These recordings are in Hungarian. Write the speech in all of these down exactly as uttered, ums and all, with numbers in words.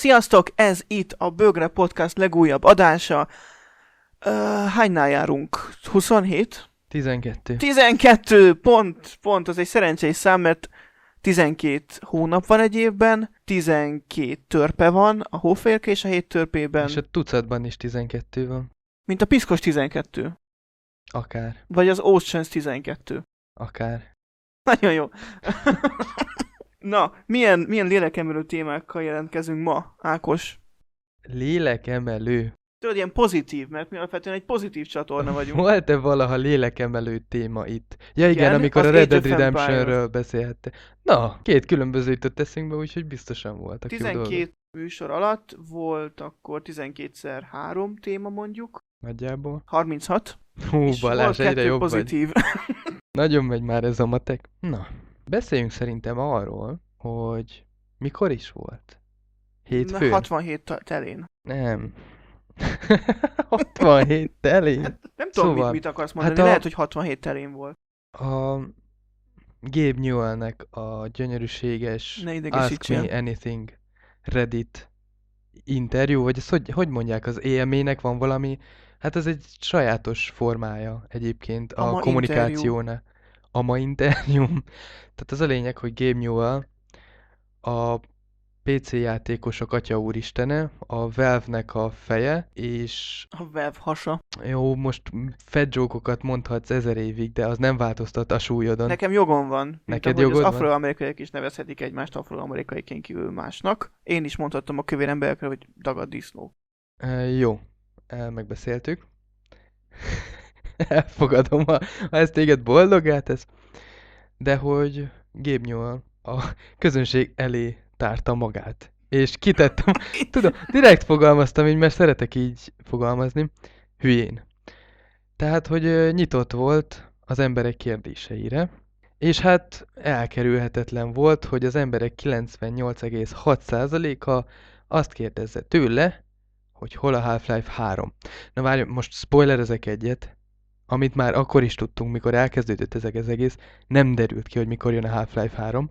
Sziasztok, ez itt a Bögre Podcast legújabb adása. Uh, hánynál járunk? huszonhét? tizenkettő. tizenkettő! Pont, pont, az egy szerencsés szám, mert tizenkét hónap van egy évben, tizenkét törpe van a hófélke és a hét törpében. És a tucatban is tizenkettő van. Mint a piszkos tizenkettő. Akár. Vagy az Oceans tizenkettő. Akár. Nagyon jó. Na, milyen, milyen lélekemelő témákkal jelentkezünk ma, Ákos? Lélekemelő. Tudod, ilyen pozitív, mert mi alapvetően egy pozitív csatorna vagyunk. Volt-e valaha lélekemelő téma itt? Ja igen, Igen, amikor az a Red Age Dead of Redemptionről beszélhette. Na, két különböző jutott eszünkbe, úgyhogy biztosan voltak jó dolgok. tizenkét műsor alatt volt akkor tizenkétszer három téma mondjuk. Nagyjából. harminchat. Hú, És Balázs, volt egyre kettő jobb pozitív. vagy. Nagyon megy már ez a matek. Na, beszéljünk szerintem arról, hogy mikor is volt? Hétfőn? Na, hatvanhét ta- telén. Nem. hatvanhét telén? Hát, nem tudom, Szóval, mit, mit akarsz mondani. hát a- Lehet, hogy hatvanhét telén volt. A Gabe Newellnek a gyönyörűséges Ne Ask idegesítsél. Me Anything Reddit interjú, vagy ezt hogy, hogy mondják, az é em á-nek van valami, hát ez egy sajátos formája egyébként a Ama kommunikációnak. Ama interjú. Tehát az a lényeg, hogy Gabe Newell a pé cé játékosok atya úristene, a Valve-nek a feje, és A web hasa. jó, most fat joke-okat mondhatsz ezer évig, de az nem változtat a súlyodon. Nekem jogom van. Mint Neked ahogy jogod az van? afroamerikaiak is nevezhetik egymást afroamerikaiként kívül másnak. Én is mondhattam a kövér emberekre, hogy dagad disznó. E, jó, e, megbeszéltük. Elfogadom, ha, ha ez téged boldoggá tesz. De hogy Gabe Newell a közönség elé tárta magát. És kitettem, tudom, direkt fogalmaztam így, mert szeretek így fogalmazni, hülyén. Tehát, hogy ö, nyitott volt az emberek kérdéseire, és hát elkerülhetetlen volt, hogy az emberek kilencvennyolc egész hat százaléka azt kérdezze tőle, hogy hol a Half-Life három. Na várj, most spoilerezek egyet, amit már akkor is tudtunk, mikor elkezdődött ez az egész, nem derült ki, hogy mikor jön a Half-Life három.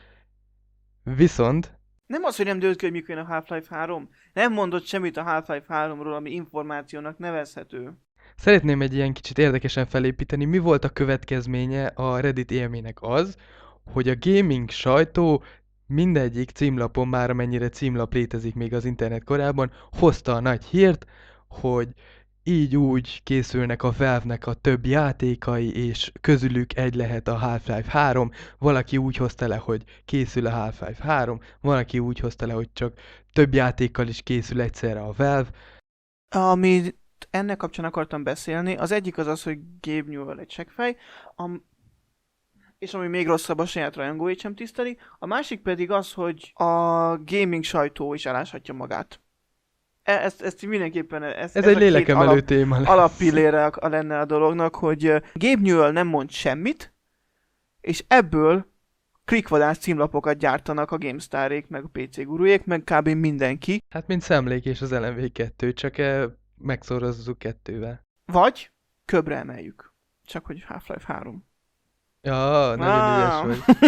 Viszont, Nem az, hogy nem dőlt ki, hogy mikor jön a Half-Life három. Nem mondott semmit a Half-Life háromról, ami információnak nevezhető. szeretném egy ilyen kicsit érdekesen felépíteni, mi volt a következménye a Reddit élménynek az, hogy a gaming sajtó mindegyik címlapon, már amennyire címlap létezik még az internet korában, hozta a nagy hírt, hogy így úgy készülnek a Valve-nek a több játékai, és közülük egy lehet a Half-Life három, valaki úgy hozta le, hogy készül a Half-Life három, valaki úgy hozta le, hogy csak több játékkal is készül egyszerre a Valve. Ami ennek kapcsán akartam beszélni, az egyik az az, hogy Gabe Newell egy seggfej, am- és ami még rosszabb, a saját rajongóit sem tiszteli, a másik pedig az, hogy a gaming sajtó is eláshatja magát. E- ezt, ezt mindenképpen... Ez, Ez ez egy a két lélekemelő alap, téma lesz. alappillére a- lenne a dolognak, hogy uh, Gabe Newell nem mond semmit, és ebből klikvadász címlapokat gyártanak a GameStarék, meg a pé cé guruék, meg kb. Mindenki. Hát mint Szemlék és az el em vé kettő, csak e, megszorozzuk kettővel. Vagy köbre emeljük. Csak hogy Half-Life három. Ja, nagyon Ah. ügyes vagy.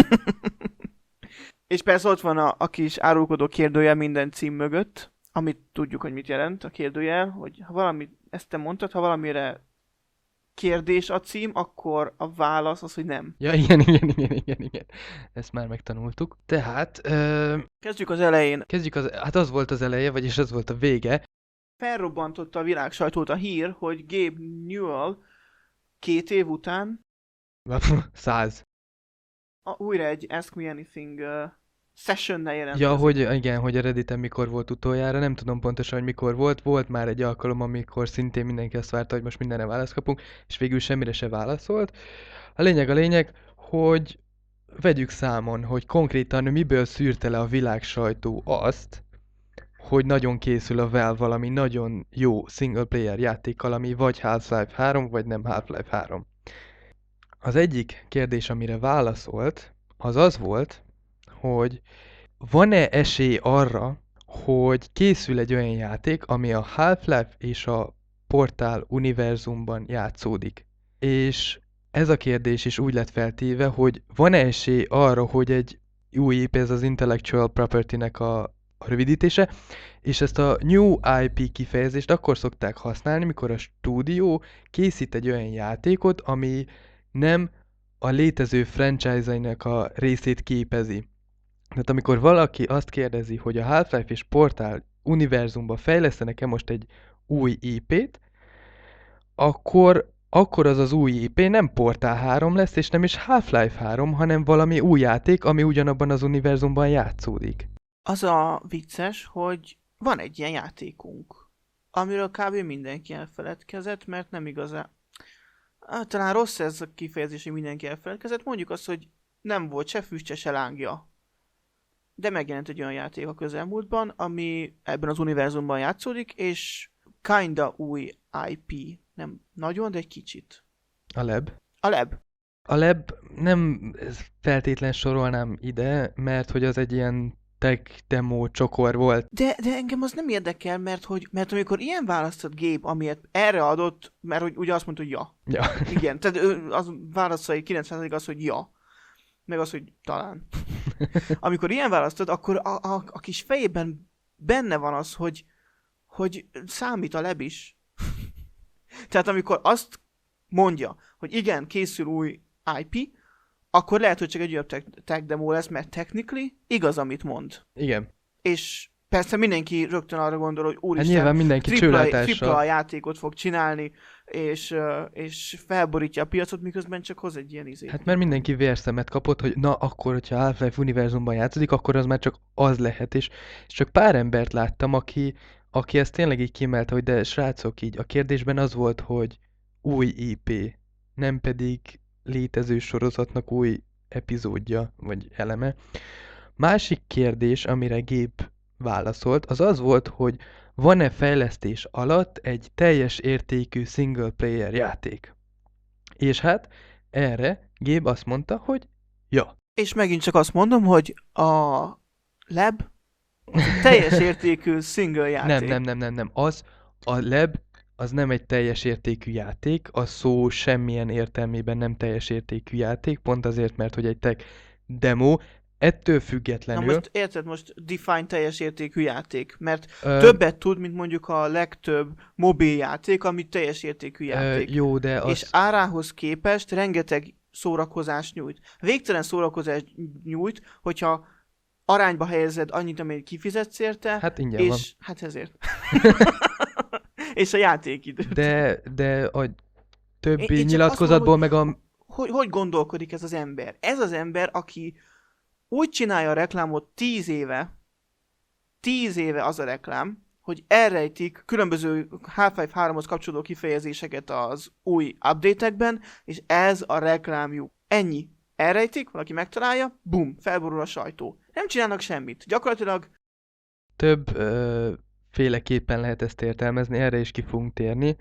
És persze ott van a, a kis árulkodó kérdőjel minden cím mögött, amit tudjuk, hogy mit jelent a kérdőjel, hogy ha valami, ezt te mondtad, ha valamire kérdés a cím, akkor a válasz az, hogy nem. Ja, igen, igen, igen, igen, igen. Ezt már megtanultuk. Tehát, ö, Kezdjük az elején. kezdjük az, hát az volt az eleje, vagyis az volt a vége. Felrobbantotta a világ sajtót a hír, hogy Gabe Newell két év után Száz. a, újra egy Ask Me Anything uh, sessionnel jelentkezik. Ja, hogy igen, hogy a Redditen mikor volt utoljára, nem tudom pontosan, hogy mikor volt. Volt már egy alkalom, amikor szintén mindenki azt várta, hogy most mindenre választ kapunk, és végül semmire se válaszolt. A lényeg a lényeg, hogy vegyük számon, hogy konkrétan miből szűrte le a világ sajtó azt, hogy nagyon készül a Valve valami nagyon jó single player játékkal, ami vagy Half-Life három, vagy nem Half-Life három. Az egyik kérdés, amire válaszolt, az az volt, hogy van-e esély arra, hogy készül egy olyan játék, ami a Half-Life és a Portal univerzumban játszódik. És ez a kérdés is úgy lett feltéve, hogy van-e esély arra, hogy egy u i pé, ez az Intellectual Property-nek a a rövidítése, és ezt a New i pé kifejezést akkor szokták használni, mikor a stúdió készít egy olyan játékot, ami nem a létező franchise-ainak a részét képezi. Tehát amikor valaki azt kérdezi, hogy a Half-Life és Portal univerzumban fejlesztenek-e most egy új í pét, akkor, akkor az az új í pé nem Portal három lesz, és nem is Half-Life három, hanem valami új játék, ami ugyanabban az univerzumban játszódik. Az a vicces, hogy van egy ilyen játékunk, amiről kb. Mindenki elfeledkezett, mert nem igazán... Ah, talán rossz ez a kifejezés, hogy mindenki elfeledkezett. Mondjuk azt, hogy nem volt se füstje, se lángja. De megjelent egy olyan játék a közelmúltban, ami ebben az univerzumban játszódik, és kinda új í pé. Nem nagyon, de egy kicsit. A Lab. A Lab. A Lab nem feltétlen sorolnám ide, mert hogy az egy ilyen tech demo csokor volt. De, de engem az nem érdekel, mert, hogy, mert amikor ilyen választott gép, amiért erre adott, mert hogy ugye azt mondta, hogy ja. Ja. Igen, tehát ő, az válaszai kilencven százalék az, hogy ja. Meg az, hogy talán. Amikor ilyen választod, akkor a, a, a kis fejében benne van az, hogy, hogy számít a Lab is. Tehát amikor azt mondja, hogy igen, készül új í pé, akkor lehet, hogy csak egy olyan tech, tech demo lesz, mert technically igaz, amit mond. Igen. És persze mindenki rögtön arra gondol, hogy Hát úristen, nyilván mindenki csőlátással. tripla játékot fog csinálni, és, és felborítja a piacot, miközben csak hoz egy ilyen izét. Hát mert mindenki vérszemet kapott, hogy na akkor, hogyha Half-Life univerzumban játszódik, akkor az már csak az lehet, és, és csak pár embert láttam, aki, aki ezt tényleg így kiemelte, hogy de srácok, így a kérdésben az volt, hogy új í pé, nem pedig létező sorozatnak új epizódja, vagy eleme. Másik kérdés, amire Gép válaszolt, az az volt, hogy van-e fejlesztés alatt egy teljes értékű single player játék? És hát erre Gabe azt mondta, hogy ja. És megint csak azt mondom, hogy a Lab az egy teljes értékű single játék. Nem, nem, nem, nem, nem. Az, a Lab az nem egy teljes értékű játék, a szó semmilyen értelmében nem teljes értékű játék, pont azért, mert hogy egy tech demo, ettől függetlenül... Na most érted, most define teljes értékű játék, mert ö, többet tud, mint mondjuk a legtöbb mobil játék, ami teljes értékű játék. Ö, jó, de az... És árához képest rengeteg szórakozást nyújt. Végtelen szórakozást nyújt, hogyha arányba helyezed annyit, amennyit kifizetsz érte, Hát ingyen és van. hát ezért. És a játékidőt. De, de a többi Én- én csak nyilatkozatból azt mondom, meg a... Hogy, hogy gondolkodik ez az ember? Ez az ember, aki úgy csinálja a reklámot tíz éve, tíz éve az a reklám, hogy elrejtik különböző Half-Life háromhoz kapcsolódó kifejezéseket az új update-ekben, és ez a reklámjuk. Ennyi. Elrejtik, valaki megtalálja, bum, felborul a sajtó. Nem csinálnak semmit. Gyakorlatilag Több ö, féleképpen lehet ezt értelmezni, erre is ki fogunk térni.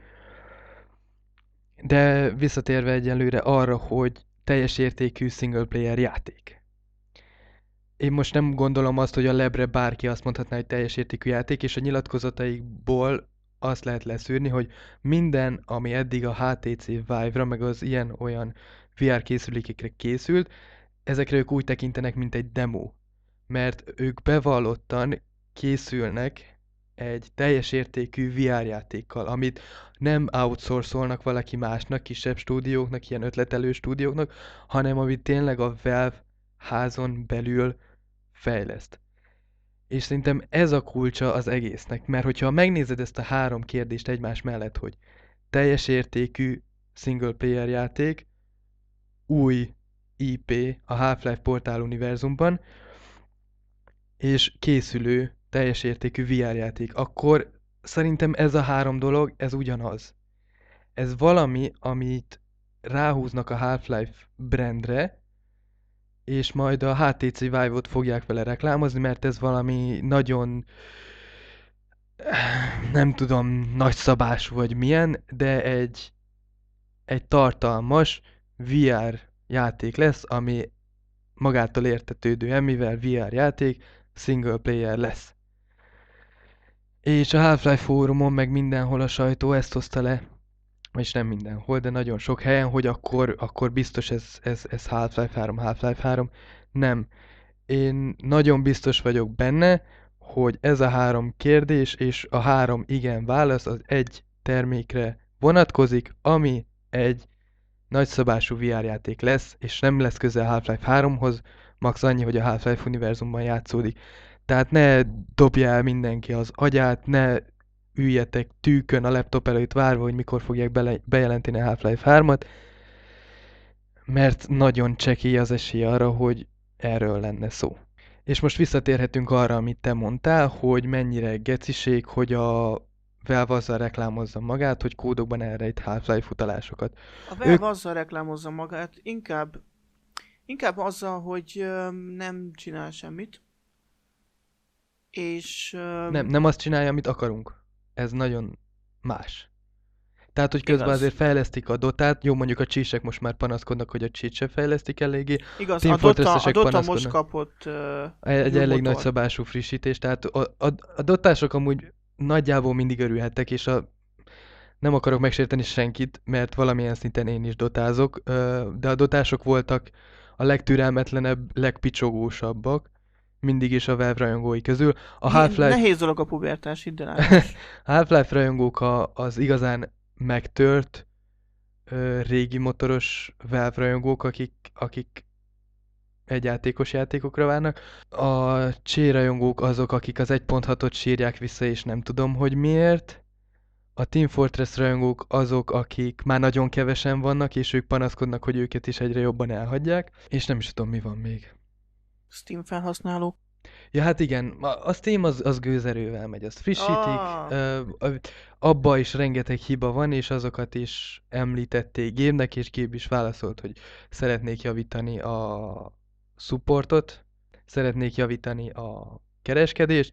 De visszatérve egyelőre arra, hogy teljes értékű single player játék. Én most nem gondolom azt, hogy a Lebre bárki azt mondhatná, hogy teljes értékű játék, és a nyilatkozataikból azt lehet leszűrni, hogy minden, ami eddig a há té cé Vive-ra, meg az ilyen-olyan vé er készülékekre készült, ezekre ők úgy tekintenek, mint egy demo. Mert ők bevallottan készülnek egy teljes értékű vé er játékkal, amit nem outsourcolnak valaki másnak, kisebb stúdióknak, ilyen ötletelő stúdióknak, hanem amit tényleg a Valve házon belül fejleszt. És szerintem ez a kulcsa az egésznek, mert hogyha megnézed ezt a három kérdést egymás mellett, hogy teljes értékű single player játék, új í pé a Half-Life Portal univerzumban, és készülő teljes értékű vé er játék, akkor szerintem ez a három dolog, ez ugyanaz. Ez valami, amit ráhúznak a Half-Life brandre, és majd a há té cé Vive-ot fogják vele reklámozni, mert ez valami nagyon, nem tudom, nagyszabású vagy milyen, de egy, egy tartalmas vé er játék lesz, ami magától értetődően, mivel vé er játék, single player lesz. És a Half-Life fórumon meg mindenhol a sajtó ezt hozta le, és nem mindenhol, de nagyon sok helyen, hogy akkor, akkor biztos ez, ez, ez Half-Life három, Half-Life három. Nem. Én nagyon biztos vagyok benne, hogy ez a három kérdés és a három igen válasz az egy termékre vonatkozik, ami egy nagyszabású vé er játék lesz, és nem lesz közel Half-Life háromhoz, max annyi, hogy a Half-Life univerzumban játszódik. Tehát ne dobja el mindenki az agyát, ne üljetek tűkön a laptop előtt várva, hogy mikor fogják bele- bejelenteni a Half-Life hármat, mert nagyon csekély az esély arra, hogy erről lenne szó. És most visszatérhetünk arra, amit te mondtál, hogy mennyire geciség, hogy a Valve azzal reklámozza magát, hogy kódokban elrejt Half-Life utalásokat. A Valve Ők- azzal reklámozza magát, inkább, inkább azzal, hogy öm, nem csinál semmit. És... öm, Nem, nem azt csinálja, amit akarunk. Ez nagyon más. Tehát, hogy közben Igaz. azért fejlesztik a dotát, jó, mondjuk a csísek most már panaszkodnak, hogy a cheat se fejlesztik eléggé, Igaz, Team a Dota, a Fortress-esek Dota most panaszkodnak. kapott uh, egy új elég motor. nagyszabású frissítés, tehát a, a, a dotások amúgy nagyjából mindig örülhettek, és a, nem akarok megsérteni senkit, mert valamilyen szinten én is dotázok, ö, de a dotások voltak a legtürelmetlenebb, legpicsogósabbak, mindig is a Valve rajongói közül. A Half-Life, Nehéz dolog a pubertás, hidd el Ákos. Half-Life rajongók a, az igazán megtört ö, régi motoros Valve rajongók, akik, akik egy játékos játékokra várnak. A Csé rajongók azok, akik az egy pont hatot sírják vissza, és nem tudom, hogy miért. A Team Fortress rajongók azok, akik már nagyon kevesen vannak, és ők panaszkodnak, hogy őket is egyre jobban elhagyják. És nem is tudom, mi van még. Steam felhasználó. Ja, hát igen, a, a Steam az, az gőzerővel megy, azt frissítik, Ah. ö, a- abba is rengeteg hiba van, és azokat is említették Gabe-nek, és Gabe is válaszolt, hogy szeretnék javítani a supportot, szeretnék javítani a kereskedést,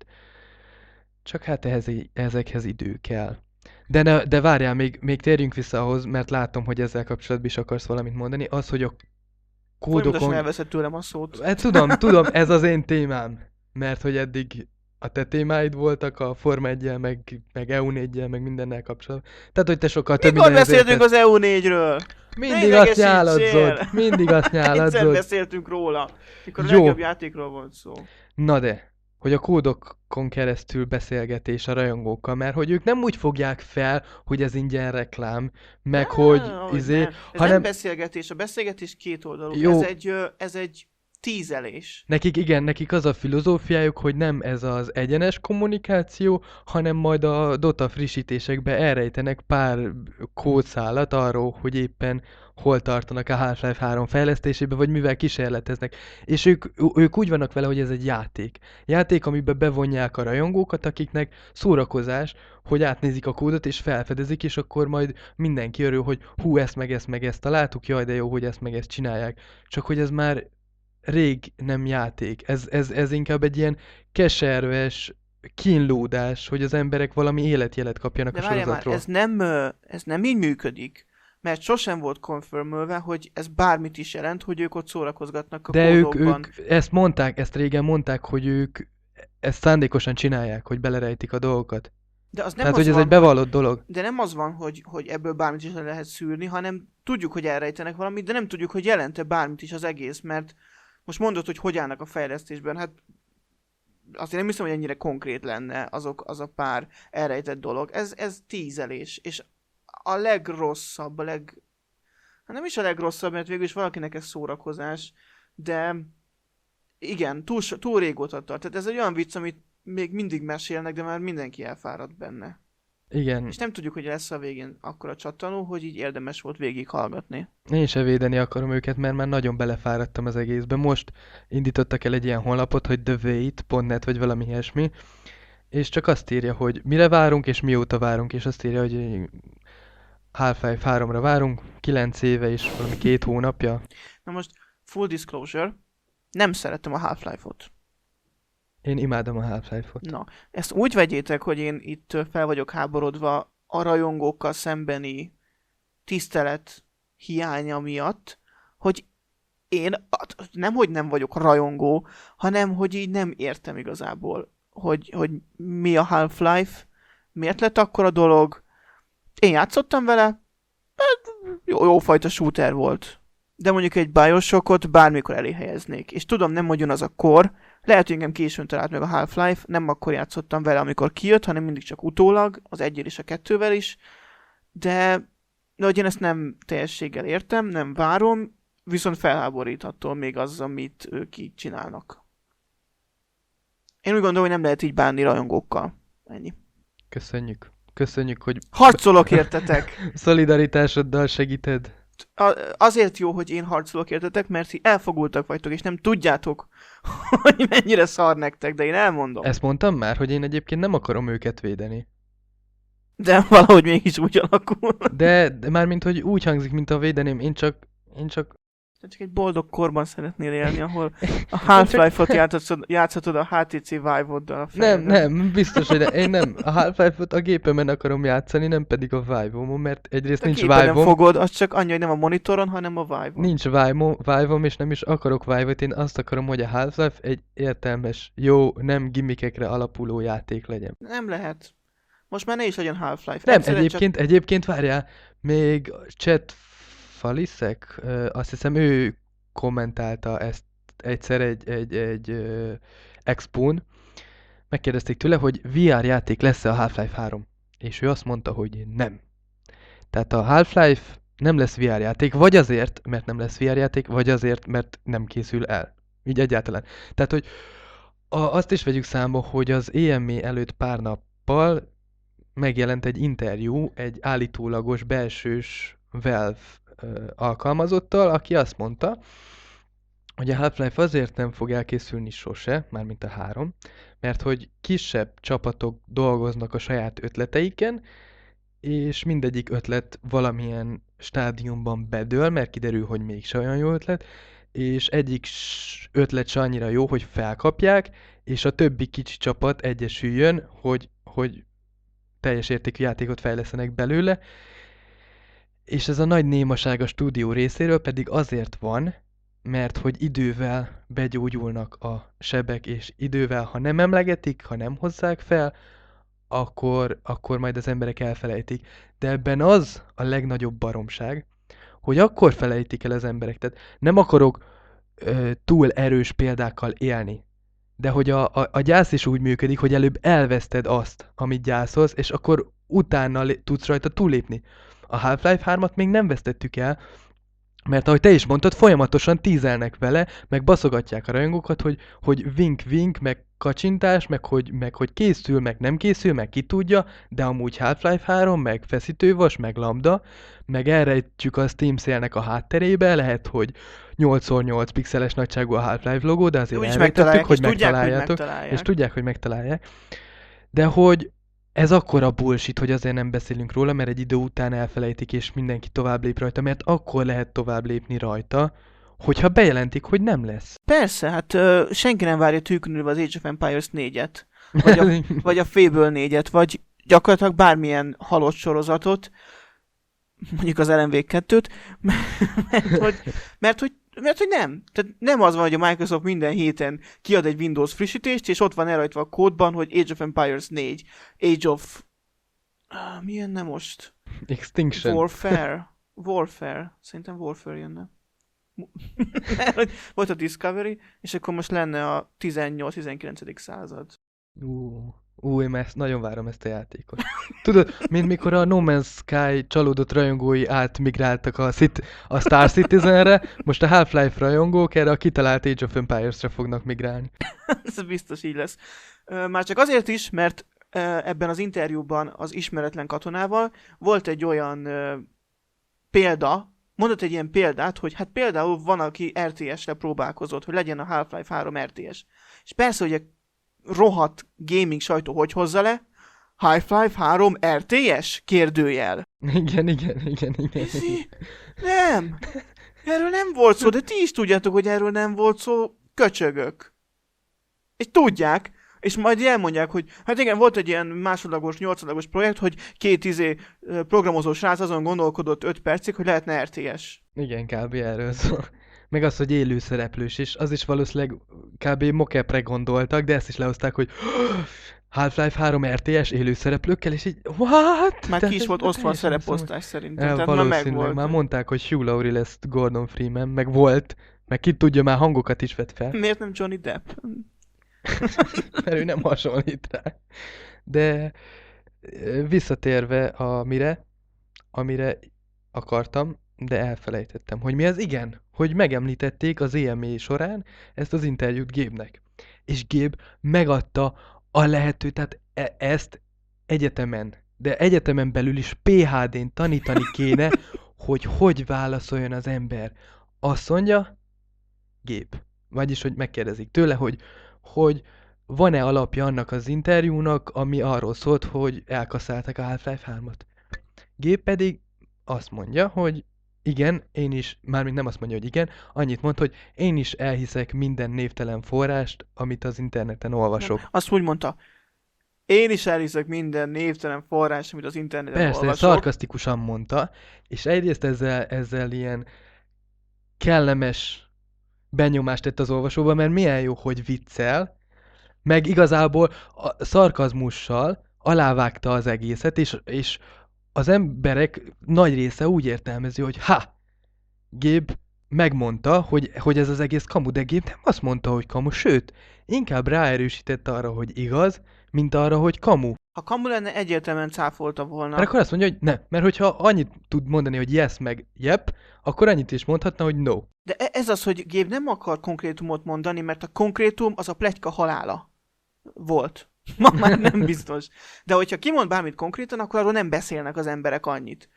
csak hát ehhez, i- ezekhez idő kell. De, ne, de várjál, még, még térjünk vissza ahhoz, mert látom, hogy ezzel kapcsolatban is akarsz valamit mondani, az, hogy a Folyamatosan kódokon... elveszett tőlem a szót. Hát tudom, tudom, ez az én témám. Mert hogy eddig a te témáid voltak a Forma egyel, meg, meg E U négyel, meg mindennel kapcsolatban. Tehát, hogy te sokkal több Mikor mindenhez beszéltünk értesz. az E U négyről? Mindig Ne azt idegesítsél! nyáladzod, mindig azt Egyszer nyáladzod. beszéltünk róla, mikor a Jó. legjobb játékról volt szó. Na de, hogy a kódokon keresztül beszélgetés a rajongókkal, mert hogy ők nem úgy fogják fel, hogy ez ingyen reklám, meg Ne, hogy ahogy izé, nem. Ez hanem nem beszélgetés, a beszélgetés két oldalú. Jó. Ez egy, ö, ez egy tízelés. nekik igen, nekik az a filozófiájuk, hogy nem ez az egyenes kommunikáció, hanem majd a Dota frissítésekbe elrejtenek pár kódszálat arról, hogy éppen hol tartanak a Half-Life három fejlesztésébe, vagy mivel kísérleteznek. És ők, ők úgy vannak vele, hogy ez egy játék. Játék, amiben bevonják a rajongókat, akiknek szórakozás, hogy átnézik a kódot és felfedezik, és akkor majd mindenki örül, hogy hú, ezt meg ezt meg ezt találtuk, jaj, de jó, hogy ezt meg ezt csinálják. Csak hogy ez már rég nem játék. Ez, ez, ez inkább egy ilyen keserves kínlódás, hogy az emberek valami életjelet kapjanak De a várjál már, sorozatról. ez nem, ö, ez nem így működik. Mert sosem volt confirmölve, hogy ez bármit is jelent, hogy ők ott szórakozgatnak a De ők, kódokban. ők ezt mondták, ezt régen mondták, hogy ők ezt szándékosan csinálják, hogy belerejtik a dolgokat. De az nem Tehát, az hogy ez van, egy bevallott dolog. De nem az van, hogy, hogy ebből bármit is le lehet szűrni, hanem tudjuk, hogy elrejtenek valamit, de nem tudjuk, hogy jelente bármit is az egész, mert most mondod, hogy hogy állnak a fejlesztésben, hát azért nem hiszem, hogy ennyire konkrét lenne azok, az a pár elrejtett dolog. Ez, ez tízelés, és a legrosszabb, a leg... Hát nem is a legrosszabb, mert végül is valakinek ez szórakozás, de igen, túl, so- túl régóta tart. Tehát ez egy olyan vicc, amit még mindig mesélnek, de már mindenki elfáradt benne. Igen, És nem tudjuk, hogy lesz a végén akkora csattanó, hogy így érdemes volt végighallgatni. én se védeni akarom őket, mert már nagyon belefáradtam az egészbe. Most indítottak el egy ilyen honlapot, hogy thewait pont net vagy valami ilyesmi, és csak azt írja, hogy mire várunk és mióta várunk, és azt írja, hogy Half-Life háromra várunk, kilenc éve és valami két hónapja. Na most, full disclosure, nem szeretem a Half-Life-ot. Én imádom a Half-Life-ot. Na, ezt úgy vegyétek, hogy én itt fel vagyok háborodva a rajongókkal szembeni tisztelet hiánya miatt, hogy én nem, hogy nem vagyok rajongó, hanem, hogy így nem értem igazából, hogy, hogy mi a Half-Life, miért lett akkora dolog. Én játszottam vele, hát jó, jó fajta shooter volt. de mondjuk egy Bioshockot bármikor elé helyeznék. És tudom, nem nagyon az a kor, lehet, hogy engem későn talált meg a Half-Life, nem akkor játszottam vele, amikor kijött, hanem mindig csak utólag, az egyél és a kettővel is, de, de hogy én ezt nem teljességgel értem, nem várom, viszont felháborít attól még az, amit ők így csinálnak. Én úgy gondolom, hogy nem lehet így bánni rajongókkal. Ennyi. Köszönjük. Köszönjük, hogy Harcolok értetek! szolidaritásoddal segíted. A- azért jó, hogy én harcolok értetek, mert ti elfogultak vagytok, és nem tudjátok, hogy mennyire szar nektek, de én elmondom. Ezt mondtam már, hogy én egyébként nem akarom őket védeni. De valahogy mégis úgy alakul. De, de mármint, hogy úgy hangzik, mint a védeném, én csak, én csak Te csak egy boldog korban szeretnél élni, ahol a Half-Life-ot játszhatod, játszhatod a há té cé Vive-oddal a Nem, fejedben. nem, biztos, hogy ne, én nem. A Half-Life-ot a gépemen akarom játszani, nem pedig a Vive-omon, mert egyrészt A nincs gépen nem Vive-om, fogod, az csak annyi, hogy nem a monitoron, hanem a Vive-on. nincs Vive-om, Vive-om, és nem is akarok Vive-ot, én azt akarom, hogy a Half-Life egy értelmes, jó, nem gimmikekre alapuló játék legyen. Nem lehet. Most már ne is legyen Half-Life. Nem, Egyszerűen egyébként, egyébként várjál, még Chet Faliszek, ö, azt hiszem ő kommentálta ezt egyszer egy, egy, egy ö, expón, megkérdezték tőle, hogy vé er játék lesz-e a Half-Life három, és ő azt mondta, hogy nem. Tehát a Half-Life nem lesz vé er játék, vagy azért, mert nem lesz vé er játék, vagy azért, mert nem készül el. Így egyáltalán. Tehát, hogy a, azt is vegyük számba, hogy az é em á előtt pár nappal megjelent egy interjú egy állítólagos belsős Valve ö, alkalmazottal, aki azt mondta, hogy a Half-Life azért nem fog elkészülni sose, mármint a három, mert hogy kisebb csapatok dolgoznak a saját ötleteiken, és mindegyik ötlet valamilyen stádiumban bedől, mert kiderül, hogy mégse olyan jó ötlet, és egyik s- ötlet se annyira jó, hogy felkapják, és a többi kicsi csapat egyesüljön, hogy, hogy teljes értékű játékot fejlesztenek belőle, és ez a nagy némaság a stúdió részéről pedig azért van, mert hogy idővel begyógyulnak a sebek, és idővel, ha nem emlegetik, ha nem hozzák fel, akkor, akkor majd az emberek elfelejtik. De ebben az a legnagyobb baromság, hogy akkor felejtik el az emberek. Tehát nem akarok ö, túl erős példákkal élni. De hogy a, a, a gyász is úgy működik, hogy előbb elveszted azt, amit gyászolsz, és akkor utána lé- tudsz rajta túlépni. A Half-Life hármat még nem vesztettük el, mert ahogy te is mondtad, folyamatosan tízelnek vele, meg baszogatják a rajongókat, hogy, hogy vink-vink, meg kacsintás, meg hogy, meg hogy készül, meg nem készül, meg ki tudja, de amúgy Half-Life három, meg feszítővas, meg lambda, meg elrejtjük a Steam Sale-nek a hátterébe, lehet, hogy nyolc szor nyolc pixeles nagyságú a Half-Life logó, de azért Úgyis elrejtettük, megtalálják, hogy és tudják, hogy megtaláljátok, megtalálják. és tudják, hogy megtalálják. De hogy ez akkora bullshit, hogy azért nem beszélünk róla, mert egy idő után elfelejtik, és mindenki tovább lép rajta, mert akkor lehet tovább lépni rajta, hogyha bejelentik, hogy nem lesz. Persze, hát ö, senki nem várja tűkönülve az Age of Empires négyet, vagy a, vagy a Fable négyet, vagy gyakorlatilag bármilyen halott sorozatot, mondjuk az el em vé kettőt, mert hogy, mert, hogy, mert hogy nem. Tehát nem az van, hogy a Microsoft minden héten kiad egy Windows frissítést, és ott van elrajtva a kódban, hogy Age of Empires négy, Age of... Ah, mi jönne most? Extinction. Warfare. Warfare. Szerintem Warfare jönne. Mert hogy volt a Discovery, és akkor most lenne a tizennyolc-tizenkilencedik század. Ú, ú, én ezt nagyon várom ezt a játékot. Tudod, mint mikor a No Man's Sky csalódott rajongói átmigráltak a, Cit- a Star Citizenre, most a Half-Life rajongók erre a kitalált Age of Empires-re fognak migrálni. Ez biztos így lesz. Ö, Már csak azért is, mert ö, ebben az interjúban az ismeretlen katonával volt egy olyan ö, példa, mondott egy ilyen példát, hogy hát például van, aki er té es-re próbálkozott, hogy legyen a Half-Life három er té es. És persze, hogy a rohadt gaming sajtó hogy hozza le? Half-Life három er té es? Kérdőjel. Igen, igen, igen, igen. Iszi? Nem! Erről nem volt szó, de ti is tudjátok, hogy erről nem volt szó, köcsögök. És tudják, és majd elmondják, hogy hát igen, volt egy ilyen másodlagos, nyolcadlagos projekt, hogy két izé ö, programozó srác azon gondolkodott öt percig, hogy lehetne er té es. Igen, kb. Erről szól. Meg az, hogy élő szereplős is, az is valószínűleg kb. Mocapre gondoltak, de ezt is lehozták, hogy Half-Life három er té es élő szereplőkkel, és így what? Már Tehát ki is ez volt osztva a teljesen szereposztás szerintem, El, tehát már valószínűleg megvolt. már mondták, hogy Hugh Laurie lesz Gordon Freeman, meg volt, meg ki tudja, már hangokat is vett fel, Miért nem Johnny Depp? mert ő nem hasonlít rá. De ö, visszatérve a mire, amire akartam, de elfelejtettem, hogy mi az igen, hogy megemlítették az é em á során ezt az interjút Gabe-nek. És Gabe megadta a lehető, tehát e- ezt egyetemen, de egyetemen belül is pé há dén tanítani kéne, hogy hogy válaszoljon az ember. Azt mondja, Gabe. Vagyis, hogy megkérdezik tőle, hogy, hogy van-e alapja annak az interjúnak, ami arról szólt, hogy elkaszálták a Half-Life hármat. Gabe pedig azt mondja, hogy igen, én is, mármint nem azt mondja, hogy igen, annyit mond, hogy én is elhiszek minden névtelen forrást, amit az interneten olvasok. Nem. Azt úgy mondta, én is elhiszek minden névtelen forrás, amit az interneten Persze, olvasok. szarkasztikusan mondta, és egyrészt ezzel, ezzel ilyen kellemes benyomást tett az olvasóba, mert milyen jó, hogy viccel, meg igazából a szarkazmussal alávágta az egészet, és, és az emberek nagy része úgy értelmezi, hogy ha, Gabe megmondta, hogy, hogy ez az egész kamu, de Gabe nem azt mondta, hogy kamu, sőt, inkább ráerősített arra, hogy igaz, mint arra, hogy kamu. Ha kamu lenne, egyértelműen cáfolta volna. Mert akkor azt mondja, hogy nem, mert hogyha annyit tud mondani, hogy yes, meg yep, akkor annyit is mondhatna, hogy no. De e- ez az, hogy Gabe nem akar konkrétumot mondani, mert a konkrétum az a pletyka halála volt. Ma már nem biztos. De hogyha kimond bármit konkrétan, akkor arról nem beszélnek az emberek annyit.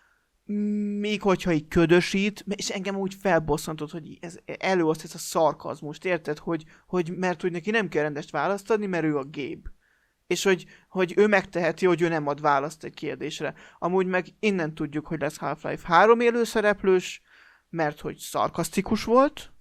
Még hogyha így ködösít, és engem úgy felbosszantott, hogy ez előoszt ezt a szarkazmust, érted? Hogy, hogy mert hogy neki nem kell rendest választ adni, mert ő a Gabe. És hogy, hogy ő megteheti, hogy ő nem ad választ egy kérdésre. Amúgy meg innen tudjuk, hogy lesz Half-Life három élőszereplős, mert hogy szarkasztikus volt.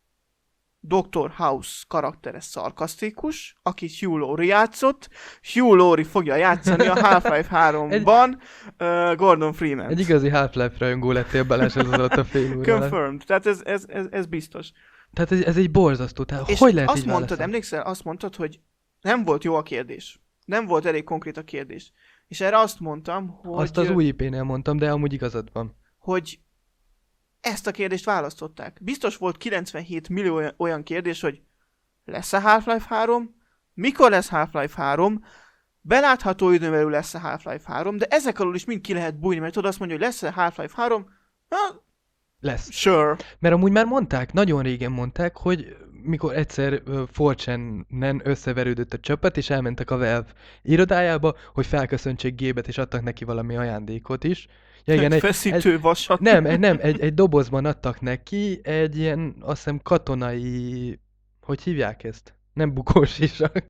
doktor House karaktere szarkasztikus, aki Hugh Laurie játszott. Hugh Laurie fogja játszani a Half-Life háromban uh, Gordon Freeman. Egy igazi Half-Life rajongó lettél Balázs ez alatt a fél óra alatt. Confirmed. Tehát ez, ez, ez, ez biztos. Tehát ez, ez egy borzasztó, tehát És hogy lehet azt így mondtad, válaszolni? emlékszel, azt mondtad, hogy nem volt jó a kérdés. Nem volt elég konkrét a kérdés. És erre azt mondtam, hogy... Azt az új i pé-nél mondtam, de amúgy igazad van. hogy ezt a kérdést választották. Biztos volt kilencvenhét millió olyan- olyan kérdés, hogy lesz-e Half-Life három, mikor lesz Half-Life három, belátható időn belül lesz-e Half-Life három, de ezek alól is mind ki lehet bújni, mert tudod azt mondja, hogy lesz-e Half-Life három, ha, Lesz. sure. Mert amúgy már mondták, nagyon régen mondták, hogy mikor egyszer uh, four chan-nen összeverődött a csapat, és elmentek a Valve irodájába, hogy felköszöntsék Gabe-et, és adtak neki valami ajándékot is. Ja, igen, Egy egy, feszítő egy, vasat. nem, egy, nem, egy, egy dobozban adtak neki egy ilyen, azt hiszem, katonai, hogy hívják ezt? Nem bukós isak.